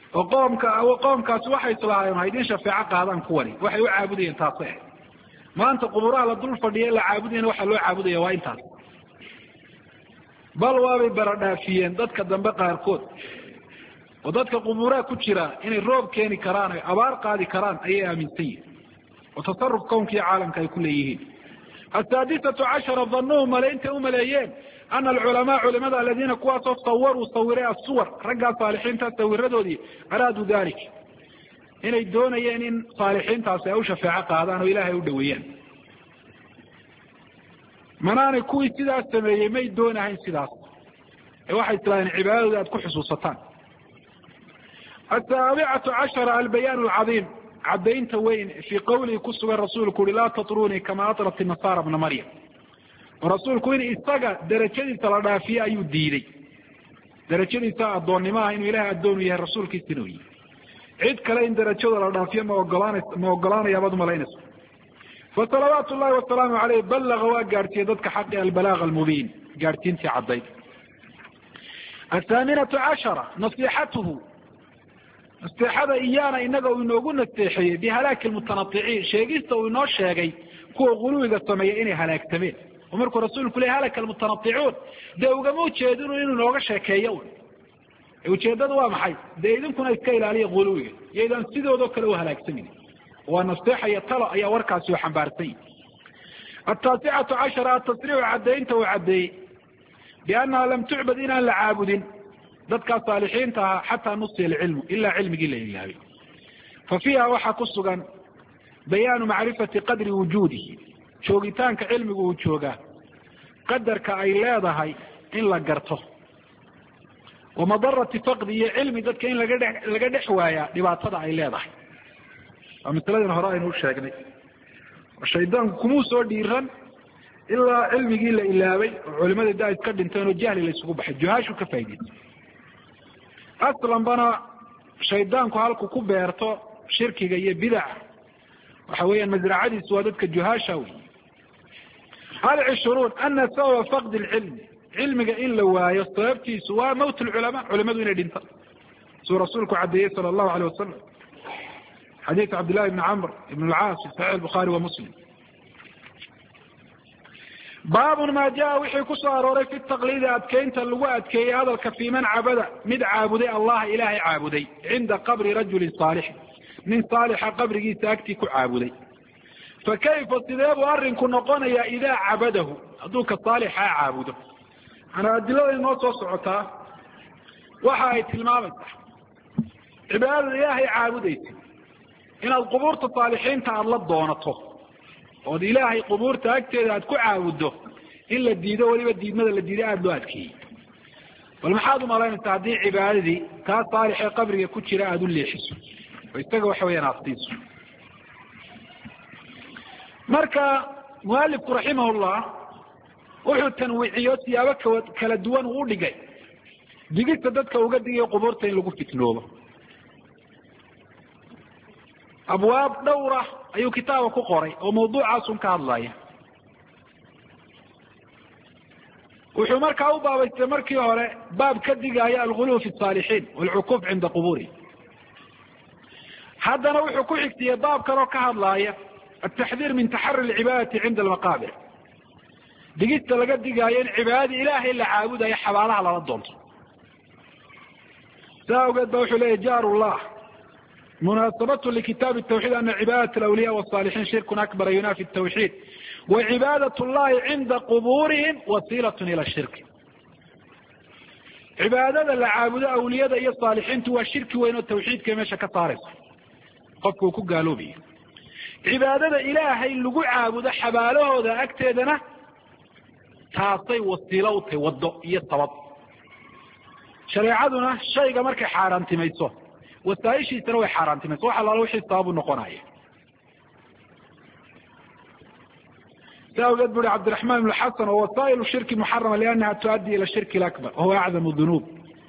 qoomkaas waxay islaayeen haydin shafaaco qaadaan kuwani waxay u caabudayeen taasay maanta quburaha la dul fadhiyo la caabudayna waxa loo caabudaya waa intaas bal waabay baradhaafiyeen dadka dambe qaarkood oo dadka quburaha ku jira inay roob keeni karaan ay abaar qaadi karaan ayay aaminsan yihiin oo tasarruf kownkii caalamka ay ku leeyihiin السادسة عشرة ظنوهم ملئنت مليين أن العلماء علماء الذين كواسوا صوروا صوري الصور رجع صالحين تصور ردودي أرادوا ذلك إن يدون ين صالحين تصيروا شفاعة قادان وإلهي ودويين منان كوي سداس سمري ما يدون عين سداس واحد تلان عبادة تكون حصوصتان. السابعة عشرة البيان العظيم عبدين توين في قوله كسب الرسول كل لا تطروني كما أطرت النصارى ابن مريم ورسول كوين استقى درجة تلقى فيها يديري درجة تاع الضون ما إنه إله الدون يا الرسول كيستنوي عيد كلين درجة تلقى فيها موقلان يا بعض ملاينس فصلوات الله والسلام عليه بلغ وقارتي ضدك حق البلاغ المبين قارتين في عضيد. الثامنة عشرة نصيحته استحاذ إيانا إنه إنه نستحيي بهلاك المتنطعين شيء وإنه شيء كو غلوه السمية إني هلاك تمين ومركو رسول كله هلاك المتنطعون ده وقاموا تشاهدون إنه نوغا شاكيون وتشاهدوا محي ده إذن كنا يتكيل عليه غلوه إذن سيدوا ذوك له هلاك تمين ونستحيي يطلع يا وركا سيوحا بارتين. التاسعة عشرة التصريح عدين توعدي بأنها لم تعبد إلا العابدين ذاتك صالحين حتى نصي العلم إلا علم قيل إله ففيها وحا قصة بيان معرفة قدر وجوده شوقتان كعلم وجوده قدر كأيلاده إلا قرته ومضرة فقده علم ذاتك إن لقد حوايا لبعض أيلاده ومثل هذا هرائي نقول شاكني والشيطان كموس وديران إلا علم قيل إلهي علماء الدائد قد انتانوا الجهل اللي يسقوا بحجوهاش وكفايدين أصلا بنا شيطانكو هالكو كبيرتو شركي جاي بدع وحويا مزرعة سوادتك الجهاشاوي. 20 أن سوى فقد العلم علم إن لو يصطيبتي سوى موت العلماء علماء دون الانتر سوى رسولك عبديه صلى الله عليه وسلم حديث عبد الله بن عمرو بن العاص في صحيح البخاري ومسلم. باب ما جاء وحي كسار في التقليد أدكينت اللواء كي هذا الكفي من عبد مد عابدي الله إلهي عابدي عند قبر رجل صالح من صالح قبره ساكتك عابدي فكيف الصداب وأرن كنا قنا إذا عبده أدوك الصالح عابده أنا أدلوا الموت وصعتا وحاية المامة عباد إلهي عابدي إن القبور الصالحين تعالى دونته ood ilaahay qubuurta agteeda aad ku caawudo in la diido waliba diidmada la diiday aad loo adkeeyey bal maxaad u malaynaysaa haddii cibaadadii kaa saalixee qabriga ku jira aada u leexiso oo isaga waxa weeyaan aftiiso. marka mualifku raximahullah wuxuu tanwiiciyo siyaabo kala duwan uu dhigay digista dadka uga digay qubuurta in lagu fitnoobo أبواب دورة أي كتابة كقري وموضوع عاصم كهذايا وحمر كأوبا واستمر كيهوري باب كدقايا الغلو في الصالحين والعكوف عند قبوري هذا نوع حكوحك باب كرو كهذايا التحذير من تحري العبادة عند المقابر دقيت لقد دقايا عبادة إلهي اللي عابدها يحبالها على ردهم ساو قد بوحوا لي جار الله مناسبته لكتاب التوحيد أن عبادة الأولياء والصالحين شرك أكبر ينافي التوحيد وعبادة الله عند قبورهم وسيلة إلى الشرك. عبادة العابدة أولياء أي الصالحين هو الشرك وين التوحيد كما شك صارص قفكوا قالوا به عبادة إلهي اللي عابدة حباله ذا أكتدنا تعطي وسيلة وتوضع يصطبط شريعتنا شيء مركي حاران تميسوه وستايشي تروي حرام تمس وحا الله وحي صاب النقناية. سأوجد بني عبد الرحمن بن الحسن ووسائل الشرك محرمة لأنها تؤدي إلى الشرك الأكبر وهو أعظم الذنوب.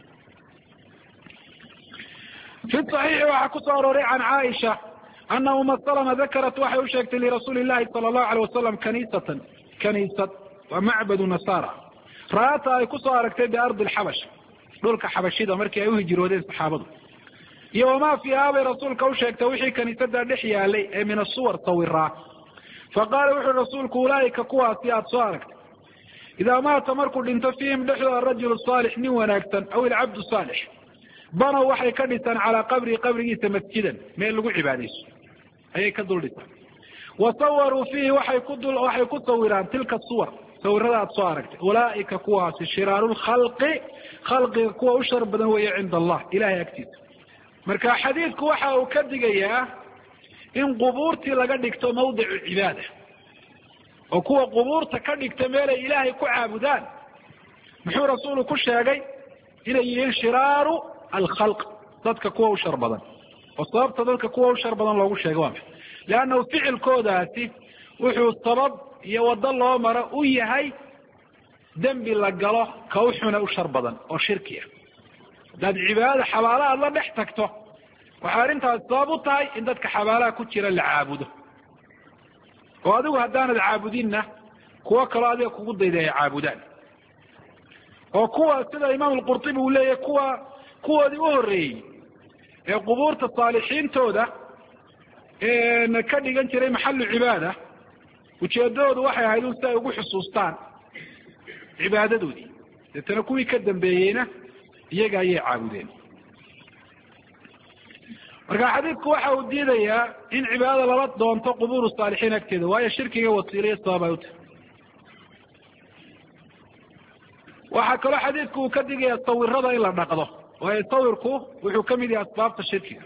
في الصحيح وحكسر عن عائشة أن أم سلمة ذكرت وحي وشكت لرسول الله صلى الله عليه وسلم كنيسة ومعبد النصارى رأتها كسر بأرض الحبش دولك حبشيدة مركي أيوه جرودين صحابته iyo wamaa fiihaa bay rasuulka u sheegtay wixii kaniisadaa dhex yaalay ee min asuwar sawiraa faqaala wuxuui rasuulku ulaaika kuwaasi aada soo aragtay idaa maata markuu dhinto fiihim dhexdooda arajulu saalix nin wanaagsan aw ilcabdu saalix banow waxay ka dhisaan calaa qabrihi qabrigiisa masjidan meel lagu cibaadayso ayay ka dul dhisaan wasawaruu fiihi waxay ku sawiraan tilka suwar sawirada aad soo aragtay ulaaika kuwaasi shiraaru lkhalqi khalqiga kuwa u shar badan weeye cinda allah ilahay agtiisa marka xadiidku waxa uu ka digayaa in qubuurtii laga dhigto mawdicu cibaada oo kuwa qubuurta ka dhigta meelay ilaahay ku caabudaan muxuu rasuulu ku sheegay inay yihiin shiraaru alkhalq dadka kuwa u shar badan oo sababta dadka kuwa u shar badan loogu sheegay waa maxay leannahu ficilkoodaasi wuxuu sabab iyo waddo loo maro u yahay dembi la galo ka u xuna u shar badan oo shirki ah haddaad cibaadada xabaala aad la dhex tagto waxay arrintaasi sabab u tahay in dadka xabaalaha ku jira la caabudo oo adigu haddaanad caabudinna kuwo kaloo adiga kugu dayda ay caabudaan oo kuwa sida imaam alqurtubi uu leeyahay kuwoodii u horreeyey ee qubuurta saalixiintooda ka dhigan jiray maxalu cibaada ujeedadoodu waxay ahayd un si ay ugu xusuustaan cibaadadoodii deetana kuwii ka dambeeyeyna iyaga ayay caabudeen marka xadiidku waxa uu diidayaa in cibaadada lala doonto qubuuru saalixiin agteeda waayo shirkiga wasiilaya sabab ay u tahay waxaa kaloo xadiidku uu ka digaya sawirada in la dhaqdo waayo sawirku wuxuu ka mid yahay asbaabta shirkiga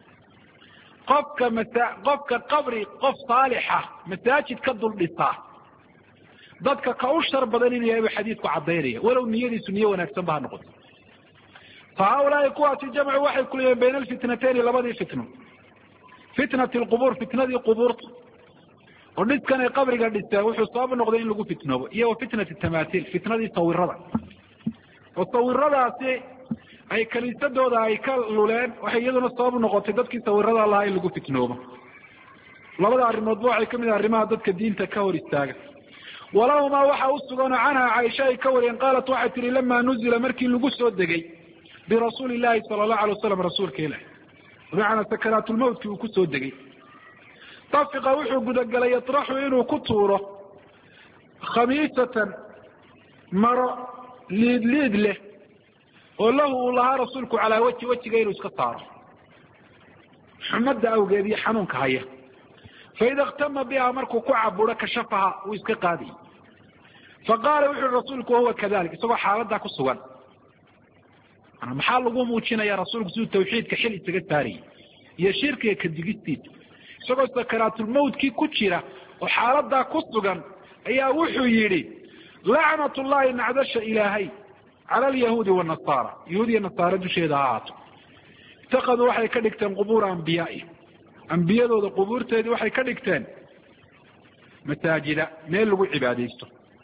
qofka qabri qof saalixa masaajid ka dul dhisaa dadka ka u shar badan inuu yahay buu xadiidku caddaynaya walow niyadiisu niyo wanaagsan ba ha noqoto fa haulaai kuwaasi jamcu waxay kuliyeen bayna alfitnatayni labadii fitno fitnati lqubuur fitnadii qubuurta oo dhiskan ay qabriga dhiseen wuxuu sabab noqday in lagu fitnoobo iyo wa fitnati tamaatiil fitnadii sawirada oo sawiradaasi ay kaniisadooda ay ka luleen waxay iyaduna sabab noqotay dadkii sawirada lahaa in lagu fitnoobo labada arrimoodba waxay kamid ah arrimaha dadka diinta ka hor istaaga walahumaa waxa u suganoo canha caaisha ay ka wariyeen qaalat waxay tihi lamaa nuzila markii lagu soo degay birasuuli illahi sala allahu alay wasalam rasuulka ilahi bimacnaa sakaraatulmawtkii uu kusoo degay tafiqa wuxuu gudagalay yatraxu inuu ku tuuro khamiisatan maro liid leh oo lahu uu lahaa rasuulku calaa wejiga inuu iska saaro xumadda awgeed iyo xanuunka haya faida اktama biha markuu ku caburo kashafaha uu iska qaadiy faqaala wuxuui rasuulku wahuwa kadalik isagoo xaaladaa ku sugan maxaa lagu muujinaya rasuulku siduu tawxiidka xil isaga saarayay iyo shirkiga kadigistiisa isagoo sakaraatulmawtkii ku jira oo xaaladaa ku sugan ayaa wuxuu yidhi lacnat llahi nacdasha ilaahay cala alyahuudi wanasaara yahuud iyo nasaare dusheeda ha ahaato itaqaduu waxay ka dhigteen qubuura ambiyaai ambiyadooda qubuurteedii waxay ka dhigteen masaajida meel lagu cibaadaysto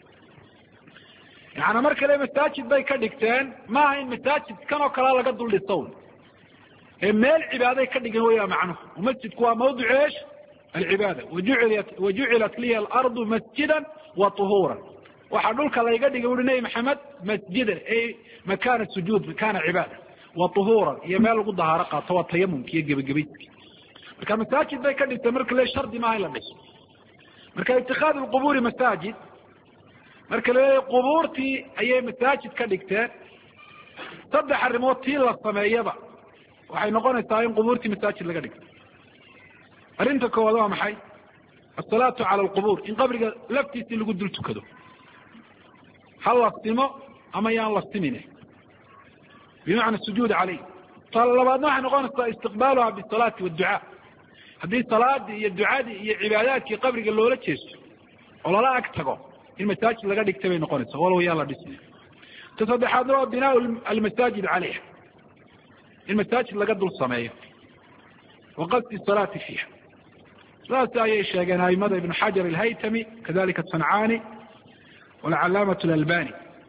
yaani mar kale masaajid bay ka dhigteen maaha in masaajid kan oo kalea laga dul dhisown ee meel cibaaday ka dhigan weya macnuhu masjidku waa mawdicu eesh alcibaada wajucilat liya alardu masjidan wa tuhuuran waxaa dhulka layga dhigay ui nebi maxamed masjidan ay makaana sujuud makaana cibaada wa tuhuuran iyo meel lagu dahaaro qaato waa tayamumka iyo gebagabayski marka masaajid bay ka dhigteen marka le shardi maaha in la dhiso marka itikaad lqubuuri masaajid marka laleeyahy qubuurtii ayay masaajid ka dhigteen saddex arrimood tii la sameeyaba waxay noqonaysaa in qubuurtii masaajid laga dhigto arrinta koowaad waa maxay asalaatu cala alqubuur in qabriga laftiisii lagu dul tukado ha la simo ama yaan la simine bimacna sujuud caleyh ta labaadna waxay noqonaysaa istiqbaaluha bisalaati waadducaa haddii salaadii iyo ducadii iyo cibaadaadkii qabriga loola jeesto oo lala ag tago in masaajid laga dhigtay bay noqonaysaa walow yaan la dhisnay ta saddexaadna waa binaa almasaajid caleyha in masaajid laga dul sameeyo wa qasdi salaati fiiha saas ayay sheegeen aimada ibnu xajar alhaytami kadalika asancaani walcalaamat alalbani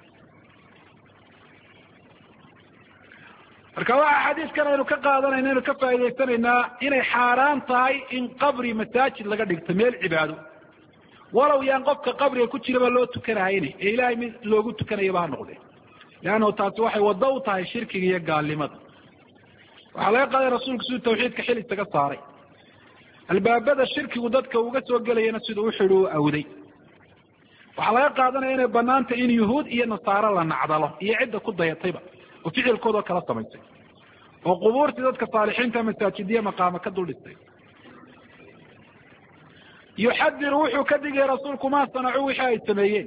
marka waxa xadiidkan aynu ka qaadanayna aynu ka faa'idaysanaynaa inay xaaraan tahay in qabri masaajid laga dhigto meel cibaado walow yaan qofka qabriga ku jiraba loo tukanahayne ee ilaahay mid loogu tukanayaba ha noqde leannahu taasi waxay waddo u tahay shirkiga iyo gaalnimada waxaa laga qaaday rasuulku siduu tawxiidka xil isaga saaray albaabada shirkigu dadka uga soo gelayana siduu uxidhi u awday waxaa laga qaadanaya inay banaanta in yuhuud iyo nasaaro la nacdalo iyo cidda ku dayatayba oo ficilkoodao kala samaysay oo qubuurtii dadka saalixiinta masaajidiya maqaama ka dul dhistay yuxadiru wuxuu ka digaya rasuulku maa sanacuu wixii ay sameeyeen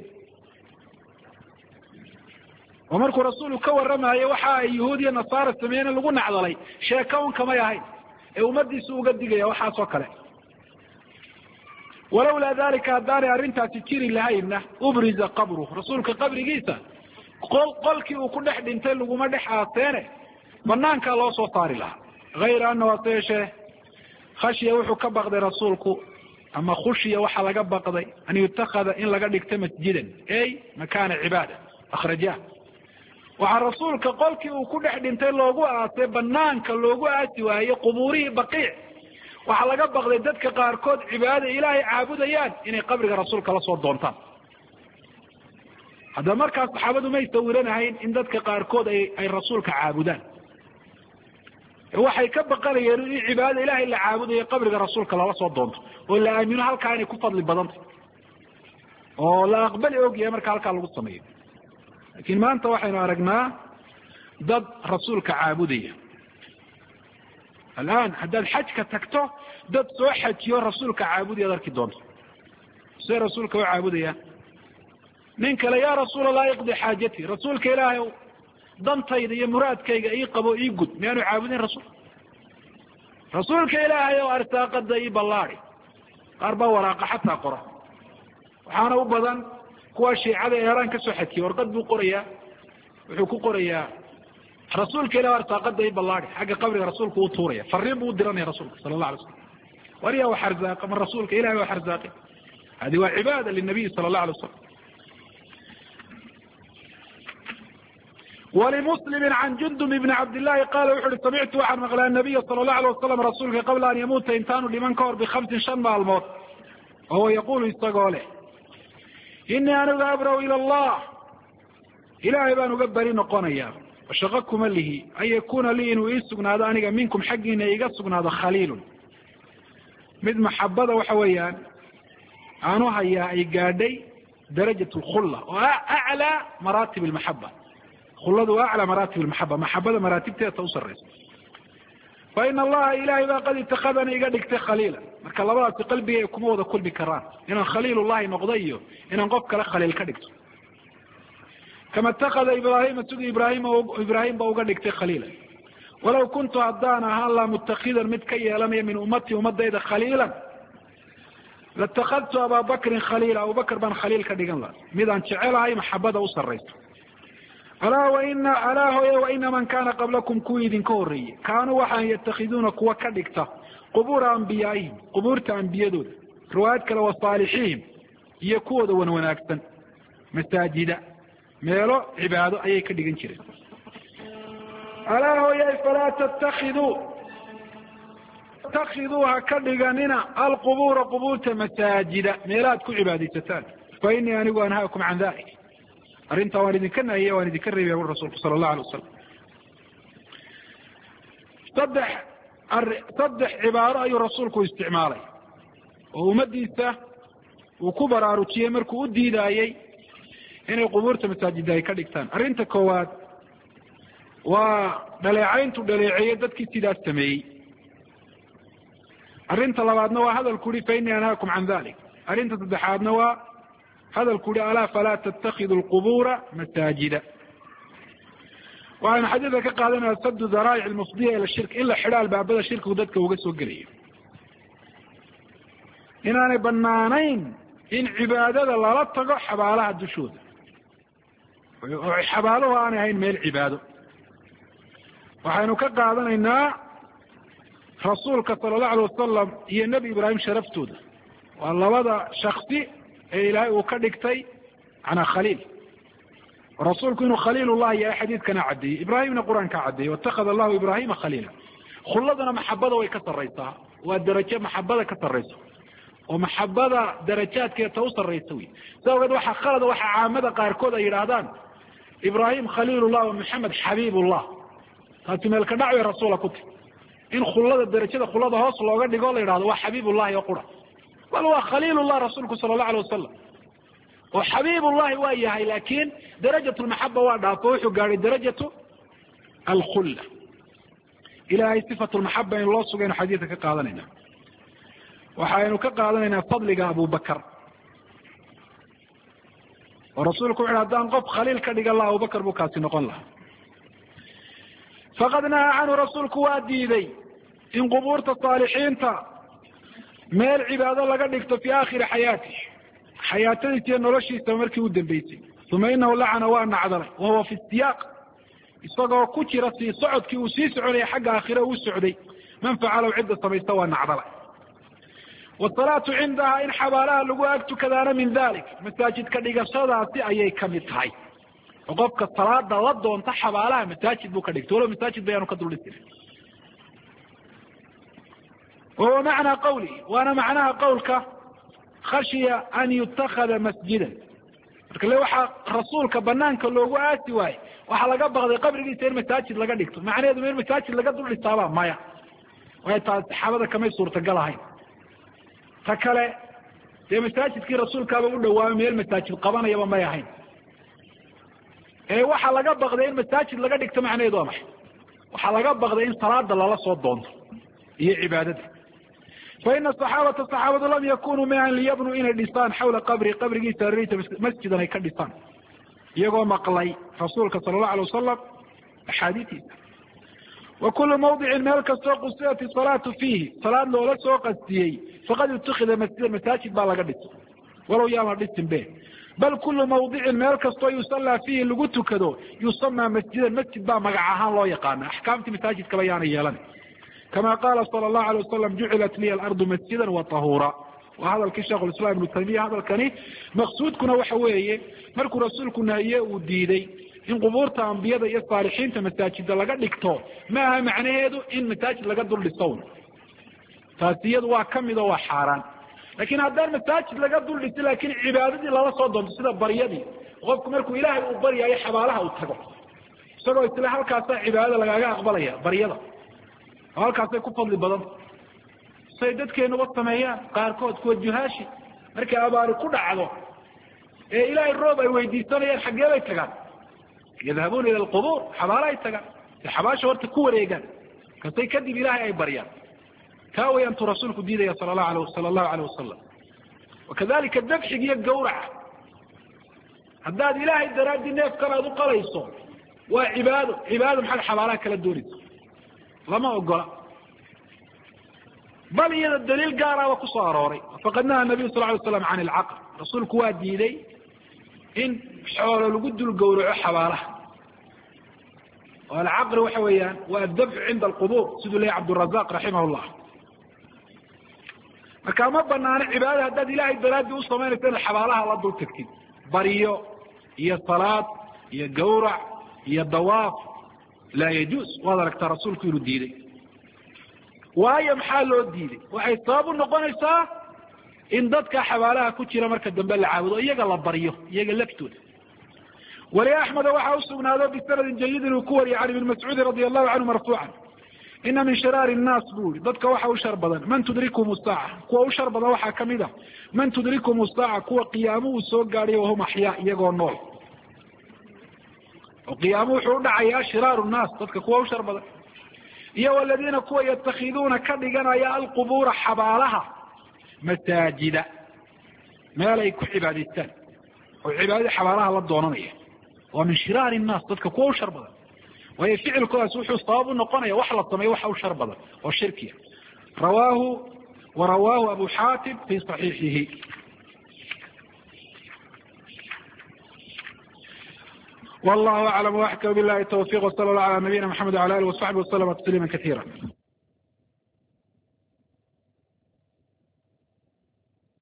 oo markuu rasuulku ka waramayo waxa ay yuhuud iyo nasaara sameeyeen lagu nacdalay sheeka un kamay ahayn ee ummadiisu uga digaya waxaas oo kale walawlaa dalika haddaanay arrintaasi jiri lahaynna ubriza qabruh rasuulka qabrigiisa qolkii uu ku dhex dhintay laguma dhex aaseene banaankaa loo soo saari lahaa hayra ana waase yeeshee khashiya wuxuu ka baqday rasuulku ama khushiya waxaa laga baqday an yutakada in laga dhigto masjidan ey makaana cibaada akhrajaah waxaa rasuulka qolkii uu ku dhex dhintay loogu aasay banaanka loogu aasi waaye qubuurihii baqiic waxaa laga baqday dadka qaarkood cibaadada ilaahay caabudayaan inay qabriga rasuulka la soo doontaan haddaba markaas saxaabadu may sawiranahayn in dadka qaarkood ay rasuulka caabudaan waxay ka baqanayeen in cibaadada ilaahay la caabudayo qabriga rasuulka lala soo doonto oo la aamino halkaa inay ku fadli badantay oo la aqbali ogyahay marka halkaa lagu sameeyo laakiin maanta waxaynu aragnaa dad rasuulka caabudaya alaan haddaad xajka tagto dad soo xajiyo rasuulka caabudaya ad arki doonto see rasuulka u caabudaya nin kale yaa rasuul allah iqdi xaajatii rasuulka ilaahay dantayda iyo muraadkayga ii qabo ii gud miyaanu caabudin rasuulka ilaahay oo arsaaqada ii ballaadi qaar baa waraaqa xataa qora waxaana u badan kuwa shiicada eeraan kasoo xajiya warqad buu qorayaa wuxuu ku qorayaa rasuulka ilahi arsaaqada ii ballaadi xagga qabriga rasuulka u tuuraya fariin buu u diranaya rasuulka sala allah alay slam wariya wax arzaaqa ma rasuulka ilahay wax arsaaqi hadi waa cibaada linabiy sala allah alay wasalam ولمسلم عن جندب بن عبد الله قال وxu سمعت waxaan مقلa النبي صلى الله عليه وسلم رasuulka قبل أن يمuta intaanu dhiman ka hor بخمس شaن maalmood وهو يقول isagoo leh إنii anigu أbrأ إلى الله ilahay baan uga beri noqonaya وشhaqo kuma lihi an yakuna lii inuu ii sugnaado aniga minkum xaggiina iga sugnaado khaliil mid maxabada waxa weeyaan aanu hayaa ay gaadhay darajaة الkhulة oo أعlى maraatib المaحabة khuladu waa aclى maraatib maxaba maxabada maraatibteeda u sareysa fain allaha ilahay baa qad itakadani iga dhigtay khaliila marka labadaasi qalbiga ay kuma wada kulmi karaan inaan khaliil llahi noqdo iyo inaan qof kale khaliil ka dhigto kama itakada ibrahima siduu ibrahim ba uga dhigtay khaliila walaw kuntu haddaan ahaan laa mutakidan mid ka yeelanaya min ummatii ummadayda khaliila latakadtu aba bakrin khaliila abubakr baan khaliil ka dhigan laha midaan jecelahay maxabada u sareysa alaa hooye waina man kana qablakum kuwii idinka horeeyey kaanuu waxaan yatakiduuna kuwa ka dhigta qubuura ambiyaaihim qubuurta ambiyadooda riwaayad kale wa saalixiihim iyo kuwooda wan wanaagsan masaajida meelo cibaado ayay ka dhigan jireen alaa hooye falaa tattakiduu ha ka dhiganina alqubuura qubuurta masaajida meelaad ku cibaadaysataan fa inii anigu anhaakum can dalik arrintaa waan idinka nahiye waan idinka reebaya uri rasuulku sala allahu alay wasalam saddex cibaaro ayuu rasuulku isticmaalay oo ummadiisa uu ku baraarujiyey markuu u diidaayey inay qubuurta masaajida ay ka dhigtaan arrinta koowaad waa dhaleecayntu dhaleeceeye dadkii sidaas sameeyey arrinta labaadna waa hadalku uhi fa inii anhaakum can dalik arrinta saddexaadna waa hadalku uhi alaa falaa tattakidu lqubuura masaajida waxaynu xadiidka ka qaadanaya sadu daraa'ic almufdiya ila shirk in la xidho albaabada shirkigu dadka uga soo gelayo inaanay banaanayn in cibaadada lala tago xabaalaha dushooda oo xabaaluhu aanay ahayn meel cibaado waxaynu ka qaadanaynaa rasuulka sala allahu alay wasalam iyo nebi ibraahim sharaftooda waa labada shaksi ee ilaahay uu ka dhigtay manaa khaliil rasuulku inuu khaliil llahi yahay xadiidkana caddeeyey ibraahimna qur-aankaa caddeeyey watakada allahu ibrahima khaliila khulladana maxabada way ka sarraysaa waa darajo maxabada ka sarraysa oo maxabada darajaadkeeta u sarraysa wey sa awgeed waxaa khalada waxaa caamada qaarkood ay yidhaahdaan ibraahim khaliilullah wa maxamed xabiibullah taasi meelka dhac way rasuula ku ti in khullada darajada khullada hoos looga dhigo la yidhahdo waa xabiibullahi oo qura bal waa khaliilullah rasuulku sala allahu alayh wasalam oo xabiibullahi waa yahay laakiin darajatu lmaxaba waa dhaafo wuxuu gaadhay darajatu alkhulla ilahay sifatu lmaxaba in loo sugaynu xadiidka ka qaadanayna waxaynu ka qaadanaynaa fadliga abubakar oo rasuulku wuxu haddaan qof khaliil ka dhigan laha abubakar buu kaasi noqon lahaa faqad nahaa canhu rasuulku waa diiday in qubuurta saalixiinta meel cibaado laga dhigto fii aakhiri xayaatih xayaatadiisa iyo noloshiisa markii u dambeysay uma inahu lacana waa nacdalay wahuwa fi siyaaq isagoo ku jira sii socodkii uu sii soconaya xagga aakhire uu socday man facalow cidda samaysta waa nacdalay wasalaatu cindaha in xabaalaha lagu ag tukadaana min dalik masaajidka dhigashadaasi ayay kamid tahay oo qofka salaada la doonta xabaalaha masaajid buu ka dhigta walow masaajid bayaanu ka duldhisina wahuwa macnaa qawli waana macnaha qawlka khashiya an yutakada masjidan marka le waxaa rasuulka banaanka loogu aasi waaye waxaa laga baqday qabrigiisa in masaajid laga dhigto macnaheedu ma in masaajid laga dul dhisaaba maya waayo taas saxaabada kamay suurtagal ahayn ta kale dee masaajidkii rasuulkaaba u dhawaamay meel masaajid qabanayaba may ahayn waxaa laga baqday in masaajid laga dhigto macnaheedu waa maxay waxaa laga baqday in salaada lala soo doonto iyo cibaadada faina saxaabata saxaabadu lam yakunuu mian liyabnuu inay dhisaan xawla qabri qabrigiisa hareerihiisa masjidan ay ka dhisaan iyagoo maqlay rasuulka sala allahu alay wasalam axaadiistiisa wa kulu mawdicin meel kastoo qusiyat isalaatu fiihi salaad loola soo qastiyey faqad itukida masjidan masaajid baa laga dhisa walow yaama dhisin be bal kulu mawdicin meel kastoo yusallaa fiihi lagu tukado yusamaa masjidan masjid baa magac ahaan loo yaqaana axkaamtii masaajidkaba yaana yeelan kama qaala sala allahu alay wasalam jucilat liya alardu masjidan wa tahuura waa hadalkii sheikhulislam ibnu taymiya hadalkani maqsuudkuna waxa weeye markuu rasuulku nahiye uu diiday in qubuurta ambiyada iyo saalixiinta masaajida laga dhigto ma aha macnaheedu in masaajid laga dul dhisown taasi iyadu waa kamid oo waa xaaraan lakin haddaan masaajid laga dul dhisi laakin cibaadadii lala soo doonto sida baryadii qofku markuu ilaahay uu baryaayo xabaalaha uu tago isagoo isla halkaasaa cibaadada lagaaga aqbalaya baryada oo halkaasay ku fadli badanta say dadkeenuba sameeyaan qaarkood kuwa juhaashi markay abaari ku dhacdo ee ilaahay roob ay weydiisanayaan xaggee bay tagaan yadhabuuna ila alqubuur xabaalahay tagaan ee xabaasha horta ku wareegaan kasay kadib ilaahay ay baryaan kaa way antuu rasuulku diidaya sala allahu alayh wasalam wakadalika dabxig iyo gawraca haddaad ilaahay daraadii neefkan aad u qalayso waa cibaado maxaad xabaalaha kala doonaysa lama ogola bal iyada daliil gaaraaba kusoo arooray faqad naha nabiyu sal lay slam can ilcaqr rasuulku waa diiday in xoolo lagu dul gawraco xabaalaha oo alcaqri waxa weeyaan waa adabxu cinda alqubuur siduu leeyahy cabdurazaq raximah llah markaa ma banaano cibaadada haddaad ilaahay daraadii u samaynaysa inaad xabaalaha la dul tagtid baryo iyo salaad iyo gawrac iyo dawaaf laa yajuuz waad aragtaa rasuulku inuu diiday waayo maxaa loo diiday waxay sabab u noqonaysaa in dadka xabaalaha ku jira marka dambe la caabudo iyaga la baryo iyaga laftooda wali axmeda waxaa usugnaado bisanadin jayidin uu ku wariyay can ibni mascuudin radi allahu canhu marfuucan ina min shiraari nnaas buu yihi dadka waxa u shar badan man tudrikuhum saaca kuwa u shar badan waxaa kamid a man tudrikuhum saaca kuwa qiyaamo uu soo gaadhay wahum axyaa iyagoo nool oo qiyaamo wuxuu udhacayaa shiraaru nnaas dadka kuwa u shar badan iyo waladiina kuwa yatakhiduuna ka dhiganaya alqubuura xabaalaha masaajida meel ay ku cibaadaystaan oo cibaadadii xabaalaha la doonanaya waa min shiraari nnaas dadka kuwa u shar badan waayo ficilkoodaas wuxuu sabab u noqonaya wax la sameeyo waxa u shar badan oo shirkiya warawaahu abu xaatim fi صaxiixihi wallahu aclam waxkam bilahi tawfiq wsala allah ala nabiyina maxamed wala alih wasaxbi waslama tasliima kaiira